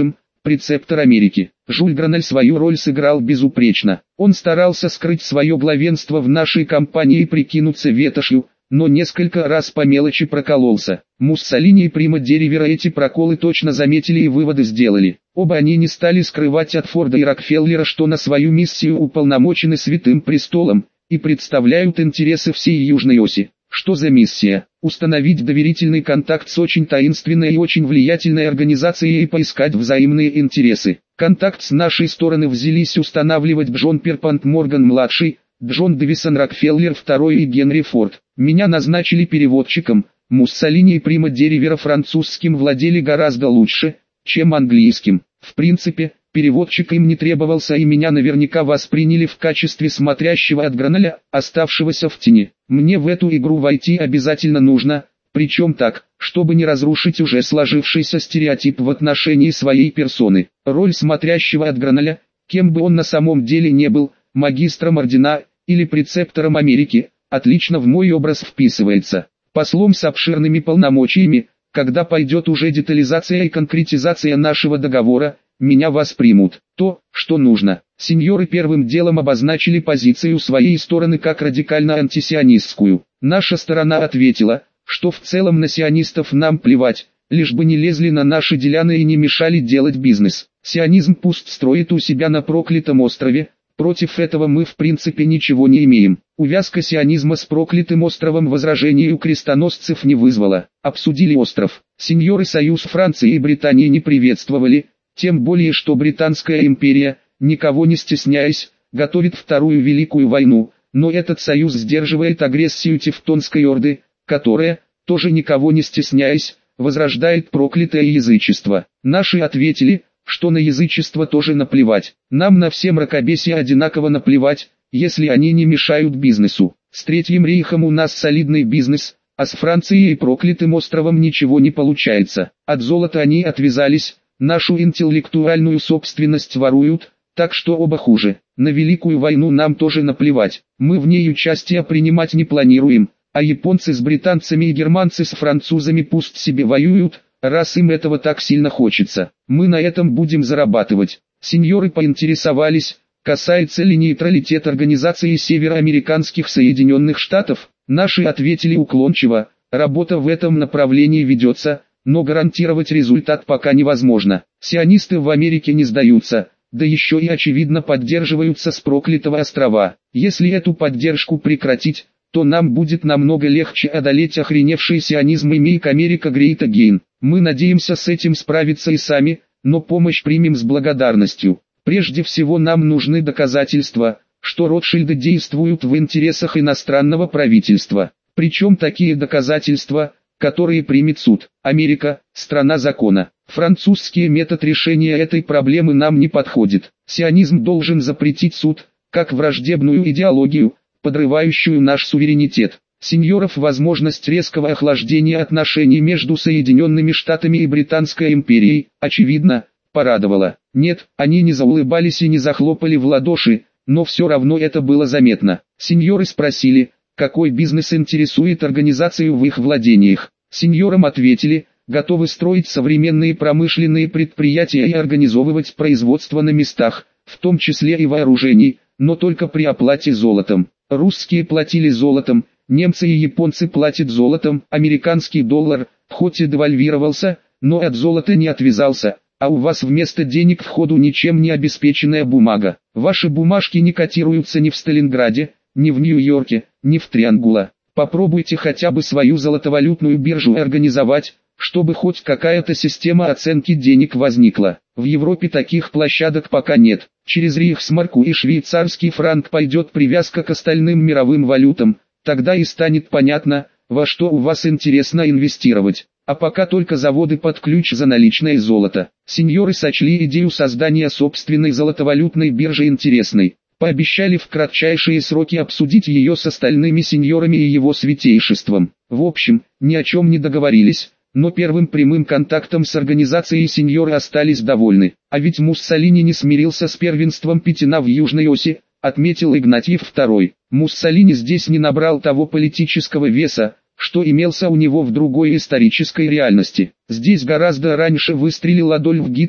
A: прецептор Америки. Жюль Граналь свою роль сыграл безупречно. Он старался скрыть свое главенство в нашей компании и прикинуться ветошью, но несколько раз по мелочи прокололся. Муссолини и Прима де Ривера эти проколы точно заметили и выводы сделали. Оба они не стали скрывать от Форда и Рокфеллера, что на свою миссию уполномочены Святым Престолом, и представляют интересы всей Южной оси. Что за миссия? Установить доверительный контакт с очень таинственной и очень влиятельной организацией и поискать взаимные интересы. Контакт с нашей стороны взялись устанавливать Джон Перпант Морган-младший, Джон Дэвисон Рокфеллер II и Генри Форд. Меня назначили переводчиком. Муссолини и Прима де Ривера французским владели гораздо лучше, чем английским. В принципе, переводчик им не требовался, и меня наверняка восприняли в качестве смотрящего от Граналя, оставшегося в тени. Мне в эту игру войти обязательно нужно, причем так, чтобы не разрушить уже сложившийся стереотип в отношении своей персоны. Роль смотрящего от Граналя, кем бы он на самом деле не был, магистром ордена или прецептором Америки, отлично в мой образ вписывается. Послом с обширными полномочиями, когда пойдет уже детализация и конкретизация нашего договора, меня воспримут. То, что нужно. Сеньоры первым делом обозначили позицию своей стороны как радикально антисионистскую. Наша сторона ответила, что в целом на сионистов нам плевать, лишь бы не лезли на наши деляны и не мешали делать бизнес. Сионизм пусть строит у себя на проклятом острове, против этого мы в принципе ничего не имеем. Увязка сионизма с проклятым островом возражений у крестоносцев не вызвала. Обсудили остров. Сеньоры союз Франции и Британии не приветствовали, тем более что Британская империя, никого не стесняясь, готовит Вторую Великую войну, но этот союз сдерживает агрессию Тевтонской орды, которая, тоже никого не стесняясь, возрождает проклятое язычество. Наши ответили, что на язычество тоже наплевать. Нам на все мракобесие одинаково наплевать, если они не мешают бизнесу. С Третьим рейхом у нас солидный бизнес, а с Францией и проклятым островом ничего не получается. От золота они отвязались, нашу интеллектуальную собственность воруют, так что оба хуже. На Великую войну нам тоже наплевать. Мы в ней участия принимать не планируем, а японцы с британцами и германцы с французами пусть себе воюют, раз им этого так сильно хочется. Мы на этом будем зарабатывать. Сеньоры поинтересовались, касается ли нейтралитет Организации Североамериканских Соединенных Штатов. Наши ответили уклончиво, работа в этом направлении ведется, но гарантировать результат пока невозможно. Сионисты в Америке не сдаются, да еще и очевидно поддерживаются с проклятого острова. Если эту поддержку прекратить, то нам будет намного легче одолеть охреневший сионизм и Make America Great Again. Мы надеемся с этим справиться и сами, но помощь примем с благодарностью. Прежде всего нам нужны доказательства, что Ротшильды действуют в интересах иностранного правительства. Причем такие доказательства, которые примет суд. Америка – страна закона. Французский метод решения этой проблемы нам не подходит. Сионизм должен запретить суд, как враждебную идеологию, подрывающую наш суверенитет. Сеньоров возможность резкого охлаждения отношений между Соединенными Штатами и Британской империей, очевидно, порадовала. Нет, они не заулыбались и не захлопали в ладоши, но все равно это было заметно. Сеньоры спросили, какой бизнес интересует организацию в их владениях. Сеньорам ответили, готовы строить современные промышленные предприятия и организовывать производство на местах, в том числе и вооружений, но только при оплате золотом. Русские платили золотом, немцы и японцы платят золотом, американский доллар, хоть и девальвировался, но от золота не отвязался, а у вас вместо денег в ходу ничем не обеспеченная бумага. Ваши бумажки не котируются ни в Сталинграде, ни в Нью-Йорке, ни в Триангула. Попробуйте хотя бы свою золотовалютную биржу организовать, чтобы хоть какая-то система оценки денег возникла. В Европе таких площадок пока нет. Через рейхсмарку и швейцарский франк пойдет привязка к остальным мировым валютам, тогда и станет понятно, во что у вас интересно инвестировать. А пока только заводы под ключ за наличное золото. Сеньоры сочли идею создания собственной золотовалютной биржи интересной. Пообещали в кратчайшие сроки обсудить ее с остальными сеньорами и его святейшеством. В общем, ни о чем не договорились, но первым прямым контактом с организацией сеньоры остались довольны. А ведь Муссолини не смирился с первенством Петина в Южной оси, отметил Игнатьев II. Муссолини здесь не набрал того политического веса, что имелся у него в другой исторической реальности. Здесь гораздо раньше выстрелил Адольф Гитлер,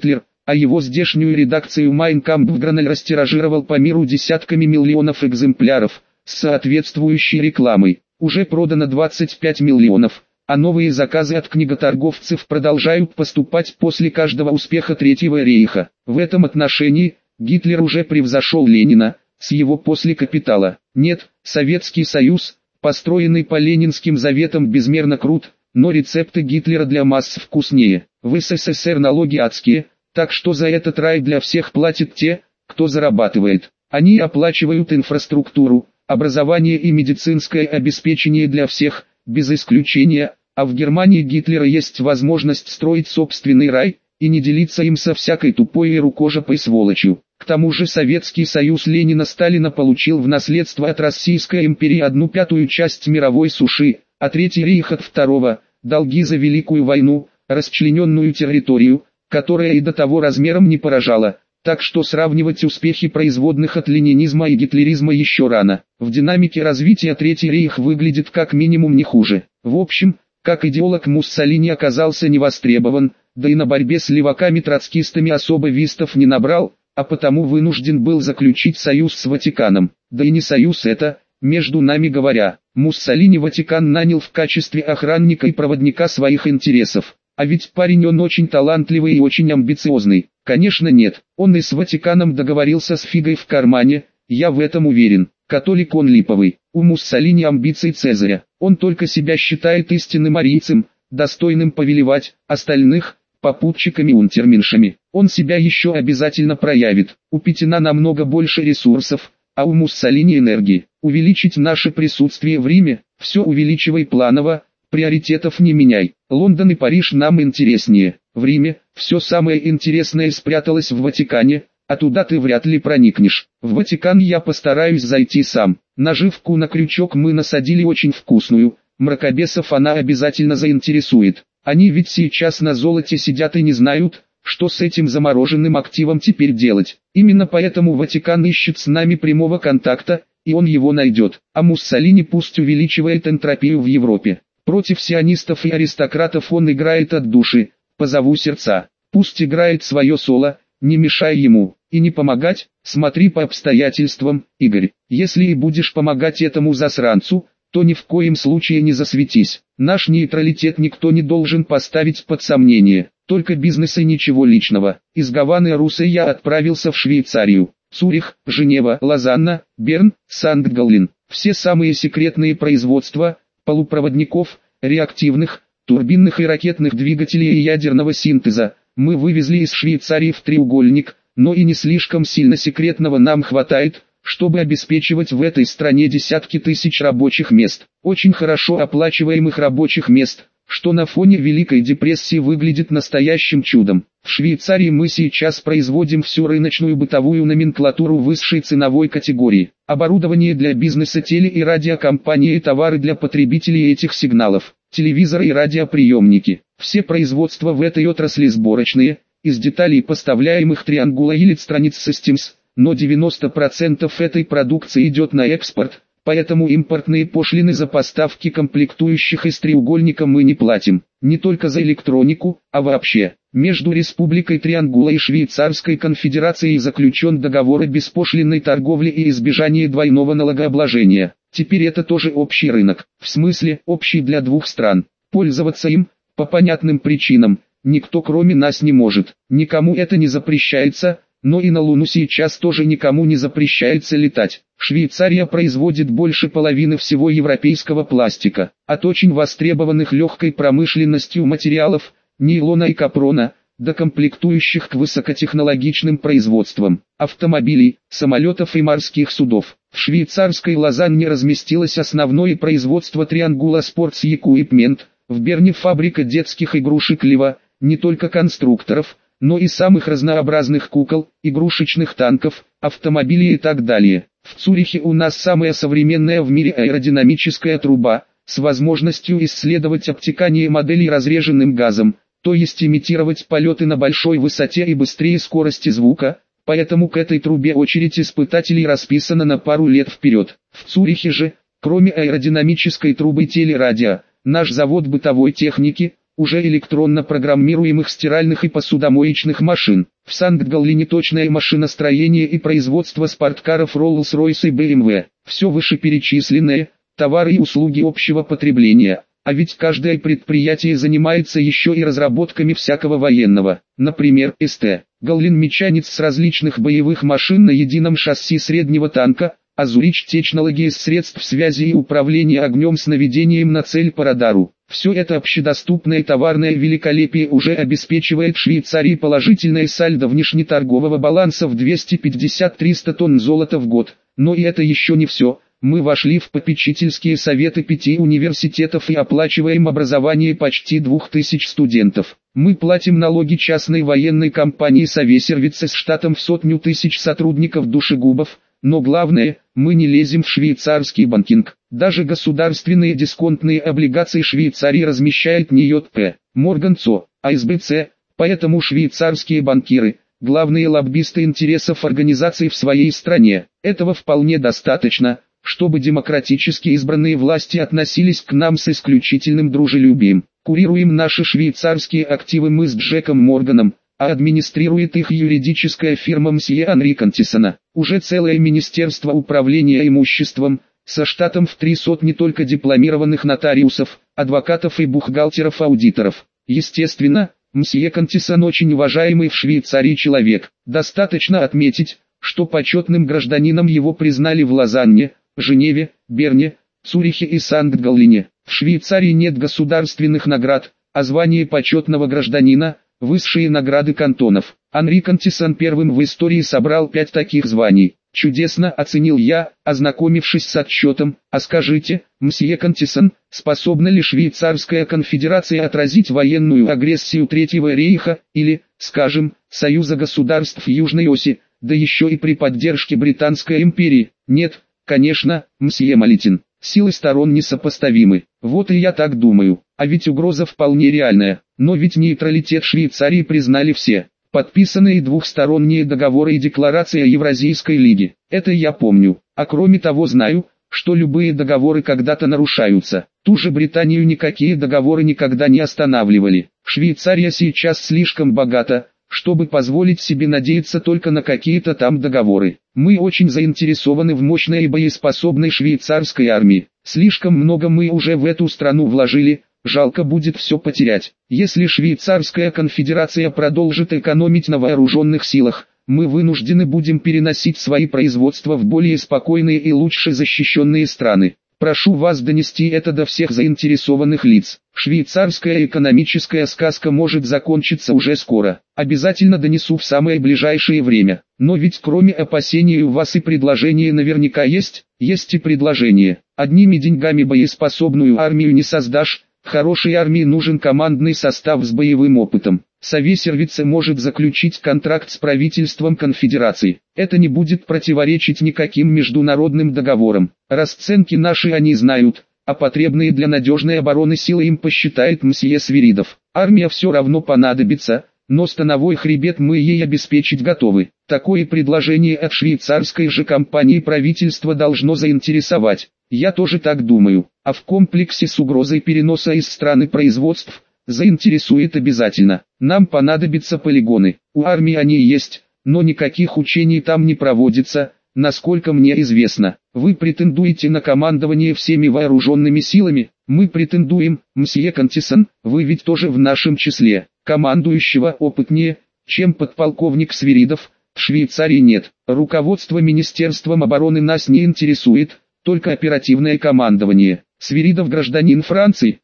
A: а его здешнюю редакцию Mein Kampf Гранель растиражировал по миру десятками миллионов экземпляров, с соответствующей рекламой. Уже продано 25 миллионов, а новые заказы от книготорговцев продолжают поступать после каждого успеха Третьего рейха. В этом отношении Гитлер уже превзошел Ленина, с его «После капитала». Нет, Советский Союз, построенный по Ленинским заветам, безмерно крут, но рецепты Гитлера для масс вкуснее. В СССР налоги адские, так что за этот рай для всех платят те, кто зарабатывает. Они оплачивают инфраструктуру, образование и медицинское обеспечение для всех, без исключения, а в Германии Гитлера есть возможность строить собственный рай, и не делиться им со всякой тупой и рукожопой сволочью. К тому же Советский Союз Ленина-Сталина получил в наследство от Российской империи 1/5 часть мировой суши, а Третий рейх от второго, долги за Великую войну, расчлененную территорию, которая и до того размером не поражала. Так что сравнивать успехи производных от ленинизма и гитлеризма еще рано. В динамике развития Третий рейх выглядит как минимум не хуже. В общем, как идеолог Муссолини оказался невостребован, да и на борьбе с леваками-троцкистами особо вистов не набрал, а потому вынужден был заключить союз с Ватиканом. Да и не союз это, между нами говоря. Муссолини Ватикан нанял в качестве охранника и проводника своих интересов. А ведь парень он очень талантливый и очень амбициозный. Конечно нет, он и с Ватиканом договорился с фигой в кармане, я в этом уверен. Католик он липовый, у Муссолини амбиций Цезаря. Он только себя считает истинным арийцем, достойным повелевать, остальных – попутчиками-унтерменшами. Он себя еще обязательно проявит. У Петина намного больше ресурсов, а у Муссолини энергии. Увеличить наше присутствие в Риме, все увеличивай планово, приоритетов не меняй. Лондон и Париж нам интереснее. В Риме все самое интересное спряталось в Ватикане, а туда ты вряд ли проникнешь. В Ватикан я постараюсь зайти сам. Наживку на крючок мы насадили очень вкусную, мракобесов она обязательно заинтересует. Они ведь сейчас на золоте сидят и не знают, что с этим замороженным активом теперь делать. Именно поэтому Ватикан ищет с нами прямого контакта, и он его найдет. А Муссолини пусть увеличивает энтропию в Европе. Против сионистов и аристократов он играет от души, позову сердца. Пусть играет свое соло, не мешай ему. И не помогать, смотри по обстоятельствам, Игорь. Если и будешь помогать этому засранцу, то ни в коем случае не засветись. Наш нейтралитет никто не должен поставить под сомнение. Только бизнес и ничего личного. Из Гаваны Руса я отправился в Швейцарию. Цюрих, Женева, Лозанна, Берн, Санкт-Галлен. Все самые секретные производства, полупроводников, реактивных, турбинных и ракетных двигателей и ядерного синтеза, мы вывезли из Швейцарии в треугольник, но и не слишком сильно секретного нам хватает, чтобы обеспечивать в этой стране десятки тысяч рабочих мест. Очень хорошо оплачиваемых рабочих мест, что на фоне Великой депрессии выглядит настоящим чудом. В Швейцарии мы сейчас производим всю рыночную бытовую номенклатуру высшей ценовой категории. Оборудование для бизнеса, теле- и радиокомпании и товары для потребителей этих сигналов, телевизоры и радиоприемники. Все производства в этой отрасли сборочные, из деталей поставляемых Triangular Electronics Systems, но 90% этой продукции идет на экспорт, поэтому импортные пошлины за поставки комплектующих из треугольника мы не платим, не только за электронику, а вообще. Между Республикой Триангула и Швейцарской конфедерацией заключен договор о беспошлинной торговле и избежании двойного налогообложения. Теперь это тоже общий рынок, в смысле общий для двух стран. Пользоваться им, по понятным причинам, никто кроме нас не может. Никому это не запрещается, но и на Луну сейчас тоже никому не запрещается летать. Швейцария производит больше половины всего европейского пластика. От очень востребованных легкой промышленностью материалов, нейлона и капрона, до комплектующих к высокотехнологичным производствам, автомобилей, самолетов и морских судов. В швейцарской Лозанне разместилось основное производство Triangular Sports Equipment, в Берне фабрика детских игрушек Лева, не только конструкторов, но и самых разнообразных кукол, игрушечных танков, автомобилей и так далее. В Цюрихе у нас самая современная в мире аэродинамическая труба, с возможностью исследовать обтекание моделей разреженным газом, то есть имитировать полеты на большой высоте и быстрее скорости звука, поэтому к этой трубе очередь испытателей расписана на пару лет вперед. В Цюрихе же, кроме аэродинамической трубы телерадио, наш завод бытовой техники, уже электронно программируемых стиральных и посудомоечных машин. В Санкт-Галлине точное машиностроение и производство спорткаров Rolls-Royce и BMW. Все вышеперечисленное – товары и услуги общего потребления. А ведь каждое предприятие занимается еще и разработками всякого военного. Например, СТ. Галлин Мечанец с различных боевых машин на едином шасси среднего танка, Азурич Technologies средств связи и управления огнем с наведением на цель по радару. Все это общедоступное товарное великолепие уже обеспечивает Швейцарии положительное сальдо внешнеторгового баланса в 250-300 тонн золота в год. Но и это еще не все. Мы вошли в попечительские советы 5 университетов и оплачиваем образование почти 2000 студентов. Мы платим налоги частной военной компании Совесервице с штатом в 100 тысяч сотрудников душегубов. Но главное, мы не лезем в швейцарский банкинг. Даже государственные дисконтные облигации Швейцарии размещает не J.P. Morgan Co., а СБЦ, поэтому швейцарские банкиры – главные лоббисты интересов организаций в своей стране. Этого вполне достаточно, чтобы демократически избранные власти относились к нам с исключительным дружелюбием. Курируем наши швейцарские активы мы с Джеком Морганом, а администрирует их юридическая фирма мсье Анри Кантисона. Уже целое министерство управления имуществом, со штатом в 300 не только дипломированных нотариусов, адвокатов и бухгалтеров-аудиторов. Естественно, мсье Кантисон очень уважаемый в Швейцарии человек. Достаточно отметить, что почетным гражданином его признали в Лозанне, Женеве, Берне, Цюрихе и Санкт-Галлине. В Швейцарии нет государственных наград, а звание почетного гражданина – высшие награды кантонов. Анри Кантисон первым в истории собрал 5 таких званий. Чудесно, оценил я, ознакомившись с отчетом. А скажите, мсье Кантисон, способна ли Швейцарская конфедерация отразить военную агрессию Третьего рейха, или, скажем, Союза государств Южной оси, да еще и при поддержке Британской империи? Нет, конечно, мсье Малитин. Силы сторон несопоставимы. Вот и я так думаю. А ведь угроза вполне реальная. Но ведь нейтралитет Швейцарии признали все. Подписаны и двухсторонние договоры и декларация Евразийской лиги. Это я помню. А кроме того знаю, что любые договоры когда-то нарушаются. Ту же Британию никакие договоры никогда не останавливали. Швейцария сейчас слишком богата, чтобы позволить себе надеяться только на какие-то там договоры. Мы очень заинтересованы в мощной и боеспособной швейцарской армии. Слишком много мы уже в эту страну вложили, жалко будет все потерять. Если Швейцарская конфедерация продолжит экономить на вооруженных силах, мы вынуждены будем переносить свои производства в более спокойные и лучше защищенные страны. Прошу вас донести это до всех заинтересованных лиц. Швейцарская экономическая сказка может закончиться уже скоро. Обязательно донесу в самое ближайшее время. Но ведь кроме опасений у вас и предложения наверняка есть. Есть и предложения. Одними деньгами боеспособную армию не создашь. Хорошей армии нужен командный состав с боевым опытом. Совесервице может заключить контракт с правительством конфедерации. Это не будет противоречить никаким международным договорам. Расценки наши они знают, а потребные для надежной обороны силы им посчитает мсье Свиридов. Армия все равно понадобится, но становой хребет мы ей обеспечить готовы. Такое предложение от швейцарской же компании правительства должно заинтересовать. Я тоже так думаю, а в комплексе с угрозой переноса из страны производств, заинтересует обязательно. Нам понадобятся полигоны. У армии они есть, но никаких учений там не проводится, насколько мне известно. Вы претендуете на командование всеми вооруженными силами? Мы претендуем, мсье Кантисон, вы ведь тоже в нашем числе. Командующего опытнее, чем подполковник Свиридов, в Швейцарии нет. Руководство Министерством обороны нас не интересует, только оперативное командование. Свиридов гражданин Франции,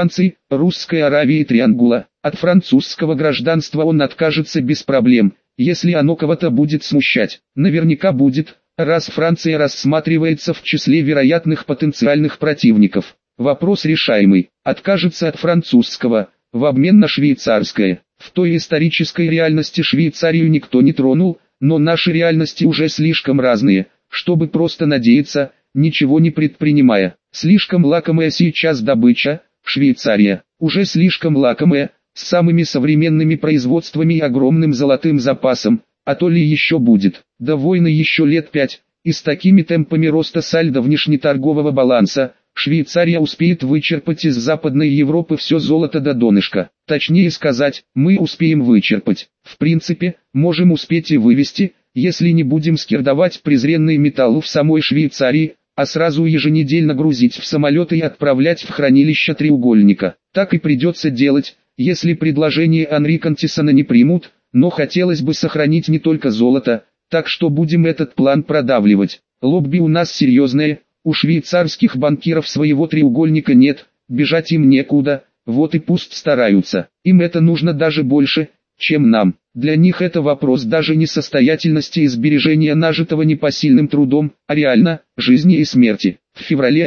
A: Русской Аравии и Триангула. От французского гражданства он откажется без проблем, если оно кого-то будет смущать. Наверняка будет, раз Франция рассматривается в числе вероятных потенциальных противников. Вопрос решаемый. Откажется от французского, в обмен на швейцарское. В той исторической реальности Швейцарию никто не тронул, но наши реальности уже слишком разные, чтобы просто надеяться, ничего не предпринимая. Слишком лакомая сейчас добыча, Швейцария, уже слишком лакомая, с самыми современными производствами и огромным золотым запасом, а то ли еще будет. До войны еще лет 5, и с такими темпами роста сальдо внешнеторгового баланса, Швейцария успеет вычерпать из Западной Европы все золото до донышка. Точнее сказать, мы успеем вычерпать. В принципе, можем успеть и вывести, если не будем скирдовать презренный металл в самой Швейцарии, а сразу еженедельно грузить в самолеты и отправлять в хранилище треугольника. Так и придется делать, если предложение Анри Кантиссона не примут, но хотелось бы сохранить не только золото, так что будем этот план продавливать. Лобби у нас серьезное, у швейцарских банкиров своего треугольника нет, бежать им некуда, вот и пусть стараются. Им это нужно даже больше, чем нам. Для них это вопрос даже не состоятельности и сбережения нажитого непосильным трудом, а реально, жизни и смерти. В феврале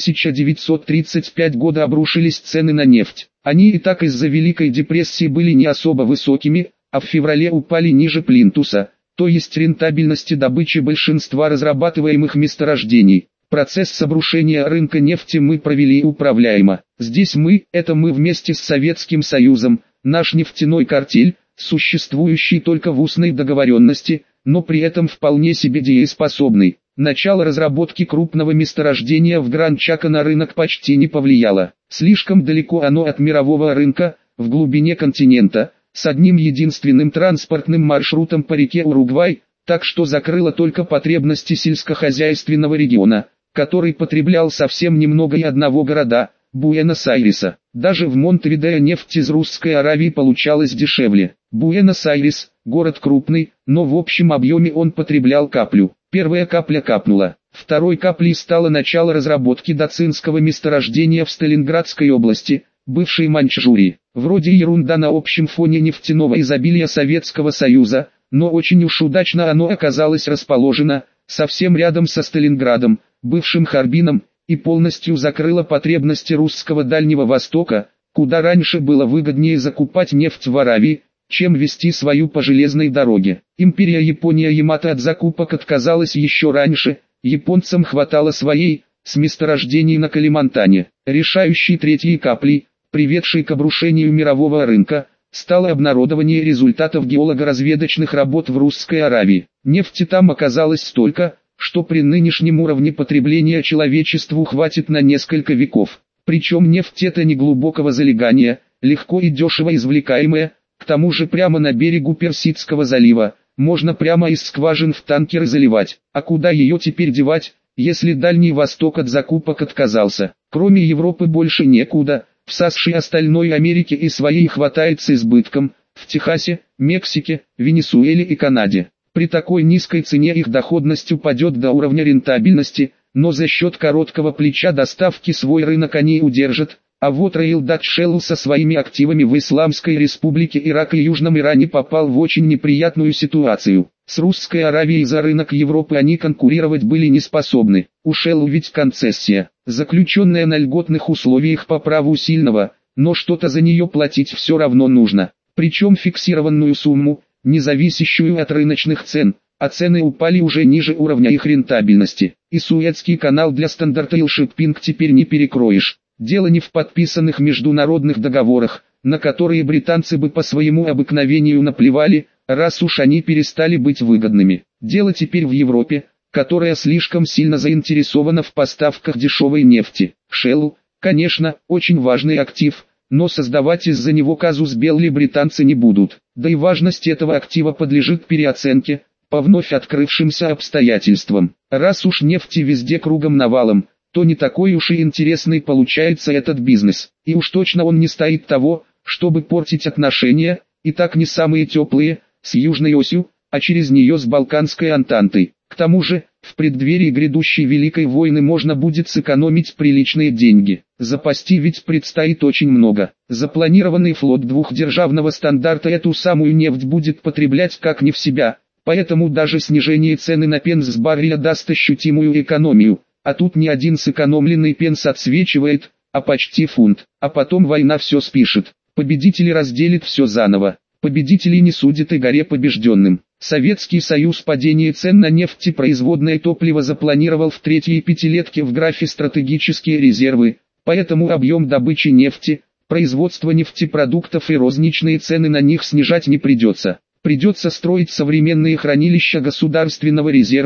A: 1935 года обрушились цены на нефть. Они и так из-за Великой депрессии были не особо высокими, а в феврале упали ниже плинтуса, то есть рентабельности добычи большинства разрабатываемых месторождений. Процесс обрушения рынка нефти мы провели управляемо. Здесь мы, это мы вместе с Советским Союзом, наш нефтяной картель, существующий только в устной договоренности, но при этом вполне себе дееспособный. Начало разработки крупного месторождения в Гранд-Чако на рынок почти не повлияло. Слишком далеко оно от мирового рынка, в глубине континента, с одним единственным транспортным маршрутом по реке Уругвай, так что закрыло только потребности сельскохозяйственного региона, который потреблял совсем немного и одного города, Буэнос-Айреса. Даже в Монтевидео нефть из Русской Аравии получалась дешевле. Буэнос-Айрес, город крупный, но в общем объеме он потреблял каплю. Первая капля капнула. Второй каплей стало начало разработки дацинского месторождения в Сталинградской области, бывшей Маньчжурии. Вроде ерунда на общем фоне нефтяного изобилия Советского Союза, но очень уж удачно оно оказалось расположено, совсем рядом со Сталинградом, бывшим Харбином, и полностью закрыло потребности русского Дальнего Востока, куда раньше было выгоднее закупать нефть в Аравии, чем вести свою по железной дороге. Империя Япония Ямато от закупок отказалась еще раньше, японцам хватало своей, с месторождений на Калимантане. Решающей третьей каплей, приведшей к обрушению мирового рынка, стало обнародование результатов геолого-разведочных работ в Русской Аравии. Нефти там оказалось столько, что при нынешнем уровне потребления человечеству хватит на несколько веков. Причем нефть это не глубокого залегания, легко и дешево извлекаемая, к тому же прямо на берегу Персидского залива, можно прямо из скважин в танкеры заливать. А куда ее теперь девать, если Дальний Восток от закупок отказался? Кроме Европы больше некуда, в САСШ и остальной Америке и своей хватает с избытком, в Техасе, Мексике, Венесуэле и Канаде. При такой низкой цене их доходность упадет до уровня рентабельности, но за счет короткого плеча доставки свой рынок они удержат, а вот Royal Dutch Shell со своими активами в Исламской Республике Ирак и Южном Иране попал в очень неприятную ситуацию. С Русской Аравией за рынок Европы они конкурировать были не способны. У Shell ведь концессия, заключенная на льготных условиях по праву сильного, но что-то за нее платить все равно нужно. Причем фиксированную сумму, не зависящую от рыночных цен, а цены упали уже ниже уровня их рентабельности. И Суэцкий канал для Standard Oil Shipping теперь не перекроешь. Дело не в подписанных международных договорах, на которые британцы бы по своему обыкновению наплевали, раз уж они перестали быть выгодными. Дело теперь в Европе, которая слишком сильно заинтересована в поставках дешевой нефти. Shell, конечно, очень важный актив, но создавать из-за него казус белли британцы не будут. Да и важность этого актива подлежит переоценке, по вновь открывшимся обстоятельствам. Раз уж нефти везде кругом навалом, то не такой уж и интересный получается этот бизнес. И уж точно он не стоит того, чтобы портить отношения, и так не самые теплые, с Южной осью, а через нее с Балканской Антантой. К тому же, в преддверии грядущей Великой войны можно будет сэкономить приличные деньги. Запасти ведь предстоит очень много. Запланированный флот двухдержавного стандарта эту самую нефть будет потреблять как не в себя, поэтому даже снижение цены на пенс с барреля даст ощутимую экономию. А тут не один сэкономленный пенс отсвечивает, а почти фунт. А потом война все спишет. Победители разделит все заново. Победителей не судит и горе побежденным. Советский Союз падение цен на нефтепроизводное топливо запланировал в третьей пятилетке в графе стратегические резервы, поэтому объем добычи нефти, производство нефтепродуктов и розничные цены на них снижать не придется. Придется строить современные хранилища государственного резерва,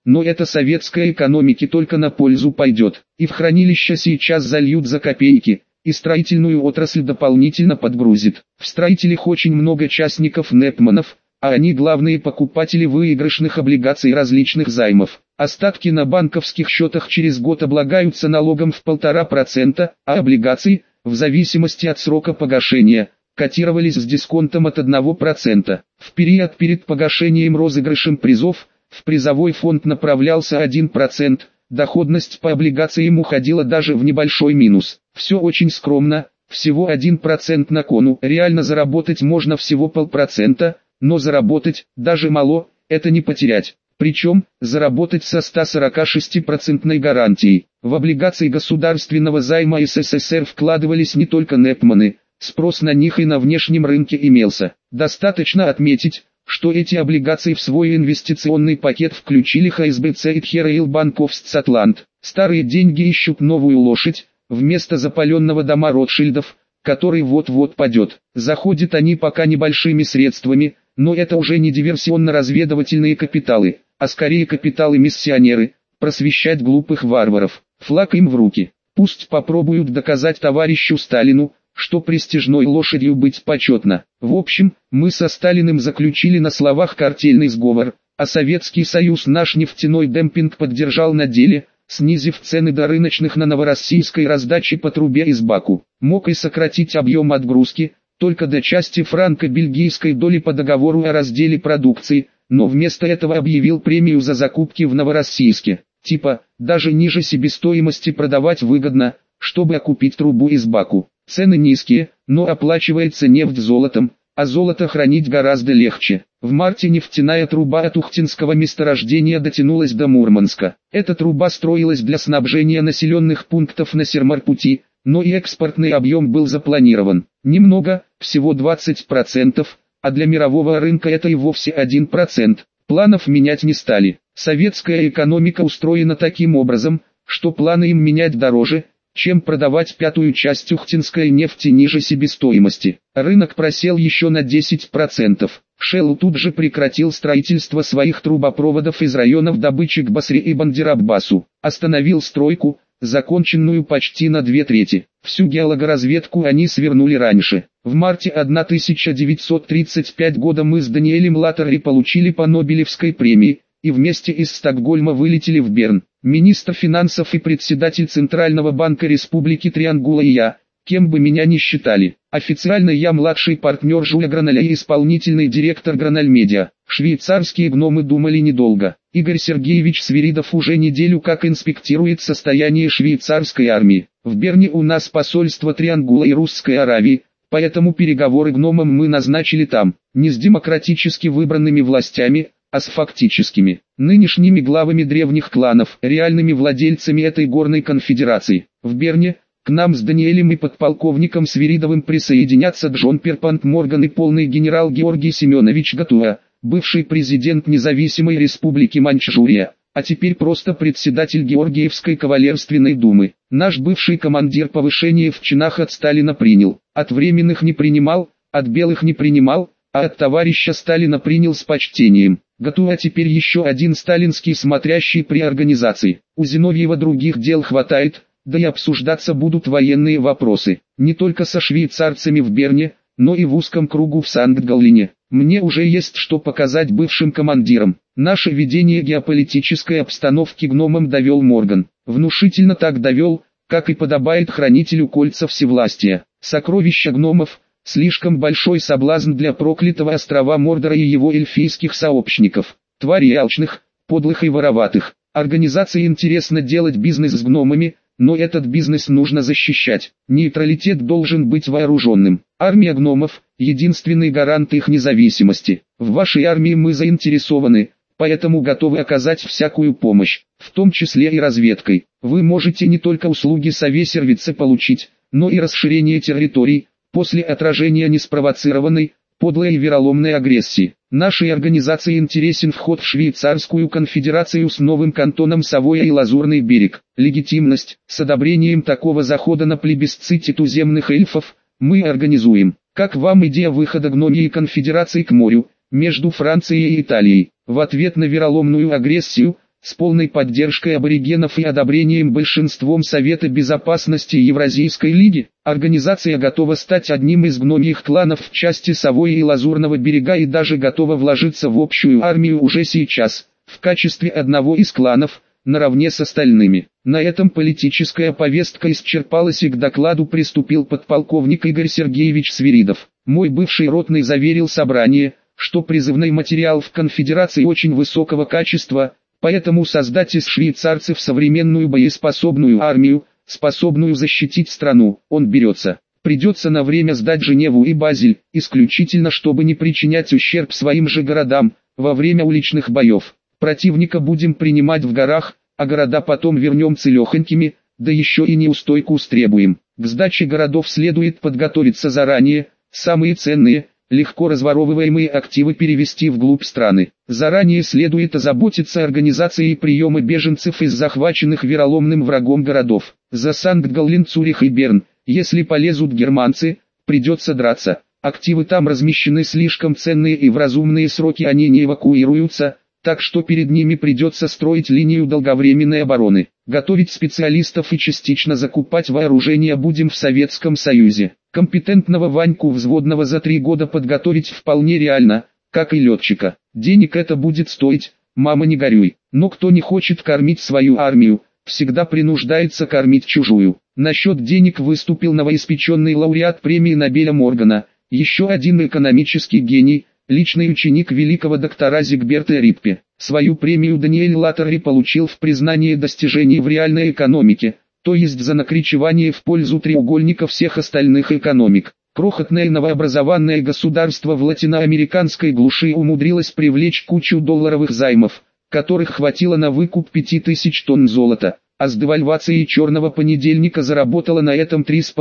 A: но это советской экономике только на пользу пойдет. И в хранилища сейчас зальют за копейки, и строительную отрасль дополнительно подгрузит. В строителях очень много частников Непманов, а они главные покупатели выигрышных облигаций и различных займов. Остатки на банковских счетах через год облагаются налогом в 1,5%, а облигации, в зависимости от срока погашения, котировались с дисконтом от 1%. В период перед погашением розыгрышем призов, в призовой фонд направлялся 1%, доходность по облигациям уходила даже в небольшой минус. Все очень скромно, всего 1% на кону. Реально заработать можно всего 0,5%, но заработать, даже мало, это не потерять. Причем, заработать со 146% гарантией. В облигации государственного займа СССР вкладывались не только Непманы, спрос на них и на внешнем рынке имелся. Достаточно отметить, что эти облигации в свой инвестиционный пакет включили ХСБЦ и Тхераил Банк оф Скотланд. Старые деньги ищут новую лошадь, вместо запаленного дома Ротшильдов, который вот-вот падет. Заходят они пока небольшими средствами, но это уже не диверсионно-разведывательные капиталы, а скорее капиталы-миссионеры, просвещать глупых варваров. Флаг им в руки. Пусть попробуют доказать товарищу Сталину, что престижной лошадью быть почетно. В общем, мы со Сталиным заключили на словах картельный сговор, а Советский Союз наш нефтяной демпинг поддержал на деле, снизив цены до рыночных на новороссийской раздаче по трубе из Баку. Мог и сократить объем отгрузки, только до части франко-бельгийской доли по договору о разделе продукции, но вместо этого объявил премию за закупки в Новороссийске. Типа, даже ниже себестоимости продавать выгодно, чтобы окупить трубу из Баку. Цены низкие, но оплачивается нефть золотом, а золото хранить гораздо легче. В марте нефтяная труба от Ухтинского месторождения дотянулась до Мурманска. Эта труба строилась для снабжения населенных пунктов на Сермар-пути, но и экспортный объем был запланирован. Немного, всего 20%, а для мирового рынка это и вовсе 1%. Планов менять не стали. Советская экономика устроена таким образом, что планы им менять дороже, чем продавать пятую часть ухтинской нефти ниже себестоимости. Рынок просел еще на 10%. Shell тут же прекратил строительство своих трубопроводов из районов добычи к Басре и Бандер-Аббасу. Остановил стройку, законченную почти на 2/3. Всю геологоразведку они свернули раньше. В марте 1935 года мы с Даниэлем Латтери получили по Нобелевской премии, и вместе из Стокгольма вылетели в Берн. Министр финансов и председатель Центрального банка Республики Триангула и я, кем бы меня ни считали. Официально я младший партнер Жюля Граналя и исполнительный директор Граналь Медиа. Швейцарские гномы думали недолго. Игорь Сергеевич Свиридов уже неделю как инспектирует состояние швейцарской армии. В Берне у нас посольство Триангула и Русской Аравии, поэтому переговоры гномам мы назначили там, не с демократически выбранными властями, а с фактическими, нынешними главами древних кланов, реальными владельцами этой горной конфедерации. В Берне, к нам с Даниэлем и подполковником Свиридовым присоединятся Джон Перпант Морган и полный генерал Георгий Семенович Гатуа, бывший президент независимой республики Маньчжурия, а теперь просто председатель Георгиевской кавалерственной думы. Наш бывший командир повышение в чинах от Сталина принял, от временных не принимал, от белых не принимал, а от товарища Сталина принял с почтением. Гатуа теперь еще один сталинский смотрящий при организации. У Зиновьева других дел хватает, да и обсуждаться будут военные вопросы. Не только со швейцарцами в Берне, но и в узком кругу в Санкт-Галлене. Мне уже есть что показать бывшим командирам. Наше видение геополитической обстановки гномам довел Морган. Внушительно так довел, как и подобает хранителю кольца всевластия. Сокровища гномов – слишком большой соблазн для проклятого острова Мордора и его эльфийских сообщников. Твари алчных, подлых и вороватых. Организации интересно делать бизнес с гномами, но этот бизнес нужно защищать. Нейтралитет должен быть вооруженным. Армия гномов – единственный гарант их независимости. В вашей армии мы заинтересованы, поэтому готовы оказать всякую помощь, в том числе и разведкой. Вы можете не только услуги сове-сервиса получить, но и расширение территорий, после отражения неспровоцированной, подлой и вероломной агрессии. Нашей организации интересен вход в Швейцарскую конфедерацию с новым кантоном Савойя и Лазурный берег. Легитимность, с одобрением такого захода на плебисците туземных эльфов, мы организуем. Как вам идея выхода гномьей конфедерации к морю, между Францией и Италией? В ответ на вероломную агрессию, с полной поддержкой аборигенов и одобрением большинством Совета Безопасности Евразийской Лиги, организация готова стать одним из гномьих кланов в части Савойи и Лазурного берега и даже готова вложиться в общую армию уже сейчас, в качестве одного из кланов, наравне с остальными. На этом политическая повестка исчерпалась, и к докладу приступил подполковник Игорь Сергеевич Свиридов. Мой бывший ротный заверил собрание, что призывной материал в конфедерации очень высокого качества, поэтому создать из швейцарцев современную боеспособную армию, способную защитить страну, он берется. Придется на время сдать Женеву и Базель, исключительно чтобы не причинять ущерб своим же городам, во время уличных боев. Противника будем принимать в горах, а города потом вернем целехонькими, да еще и неустойку стребуем. К сдаче городов следует подготовиться заранее, самые ценные, легко разворовываемые активы перевести вглубь страны. Заранее следует озаботиться организацией приема беженцев из захваченных вероломным врагом городов. За Санкт-Галлен, Цюрих и Берн, если полезут германцы, придется драться. Активы там размещены слишком ценные и в разумные сроки они не эвакуируются, так что перед ними придется строить линию долговременной обороны. Готовить специалистов и частично закупать вооружение будем в Советском Союзе. Компетентного Ваньку взводного за 3 года подготовить вполне реально, как и летчика. Денег это будет стоить, мама не горюй. Но кто не хочет кормить свою армию, всегда принуждается кормить чужую. Насчет денег выступил новоиспеченный лауреат премии Нобеля Моргана, еще один экономический гений, личный ученик великого доктора Зигберта Риппе. Свою премию Даниэль Латтери получил в признании достижений в реальной экономике, то есть за накричевание в пользу треугольника всех остальных экономик. Крохотное новообразованное государство в латиноамериканской глуши умудрилось привлечь кучу долларовых займов, которых хватило на выкуп 5000 тонн золота, а с девальвацией черного понедельника заработало на этом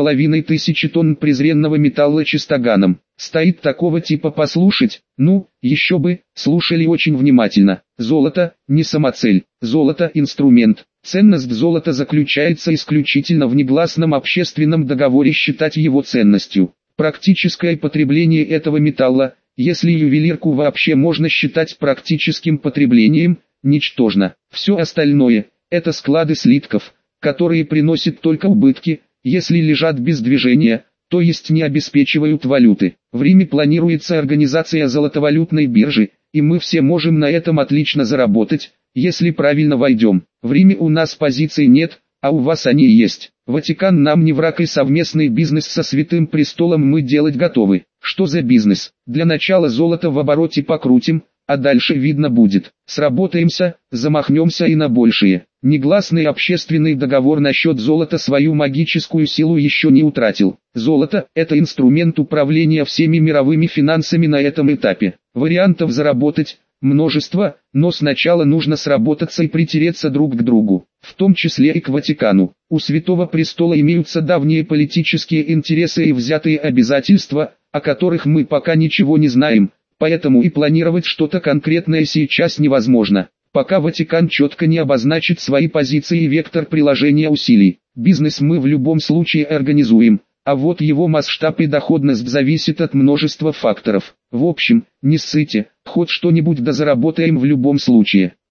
A: 3500 тонн презренного металла чистоганом. Стоит такого типа послушать? Ну, еще бы, слушали очень внимательно. Золото – не самоцель, золото – инструмент. Ценность золота заключается исключительно в негласном общественном договоре считать его ценностью. Практическое потребление этого металла, если ювелирку вообще можно считать практическим потреблением, ничтожно. Все остальное – это склады слитков, которые приносят только убытки, если лежат без движения, то есть не обеспечивают валюты. В Риме планируется организация золотовалютной биржи, и мы все можем на этом отлично заработать, если правильно войдем. В Риме у нас позиций нет, а у вас они есть. Ватикан нам не враг, и совместный бизнес со Святым Престолом мы делать готовы. Что за бизнес? Для начала золото в обороте покрутим, а дальше видно будет. Сработаемся, замахнемся и на большее. Негласный общественный договор насчет золота свою магическую силу еще не утратил. Золото – это инструмент управления всеми мировыми финансами на этом этапе. Вариантов заработать – множество, но сначала нужно сработаться и притереться друг к другу, в том числе и к Ватикану. У Святого Престола имеются давние политические интересы и взятые обязательства, о которых мы пока ничего не знаем, поэтому и планировать что-то конкретное сейчас невозможно, пока Ватикан четко не обозначит свои позиции и вектор приложения усилий. Бизнес мы в любом случае организуем, а вот его масштаб и доходность зависит от множества факторов. В общем, не ссыте, хоть что-нибудь да заработаем в любом случае.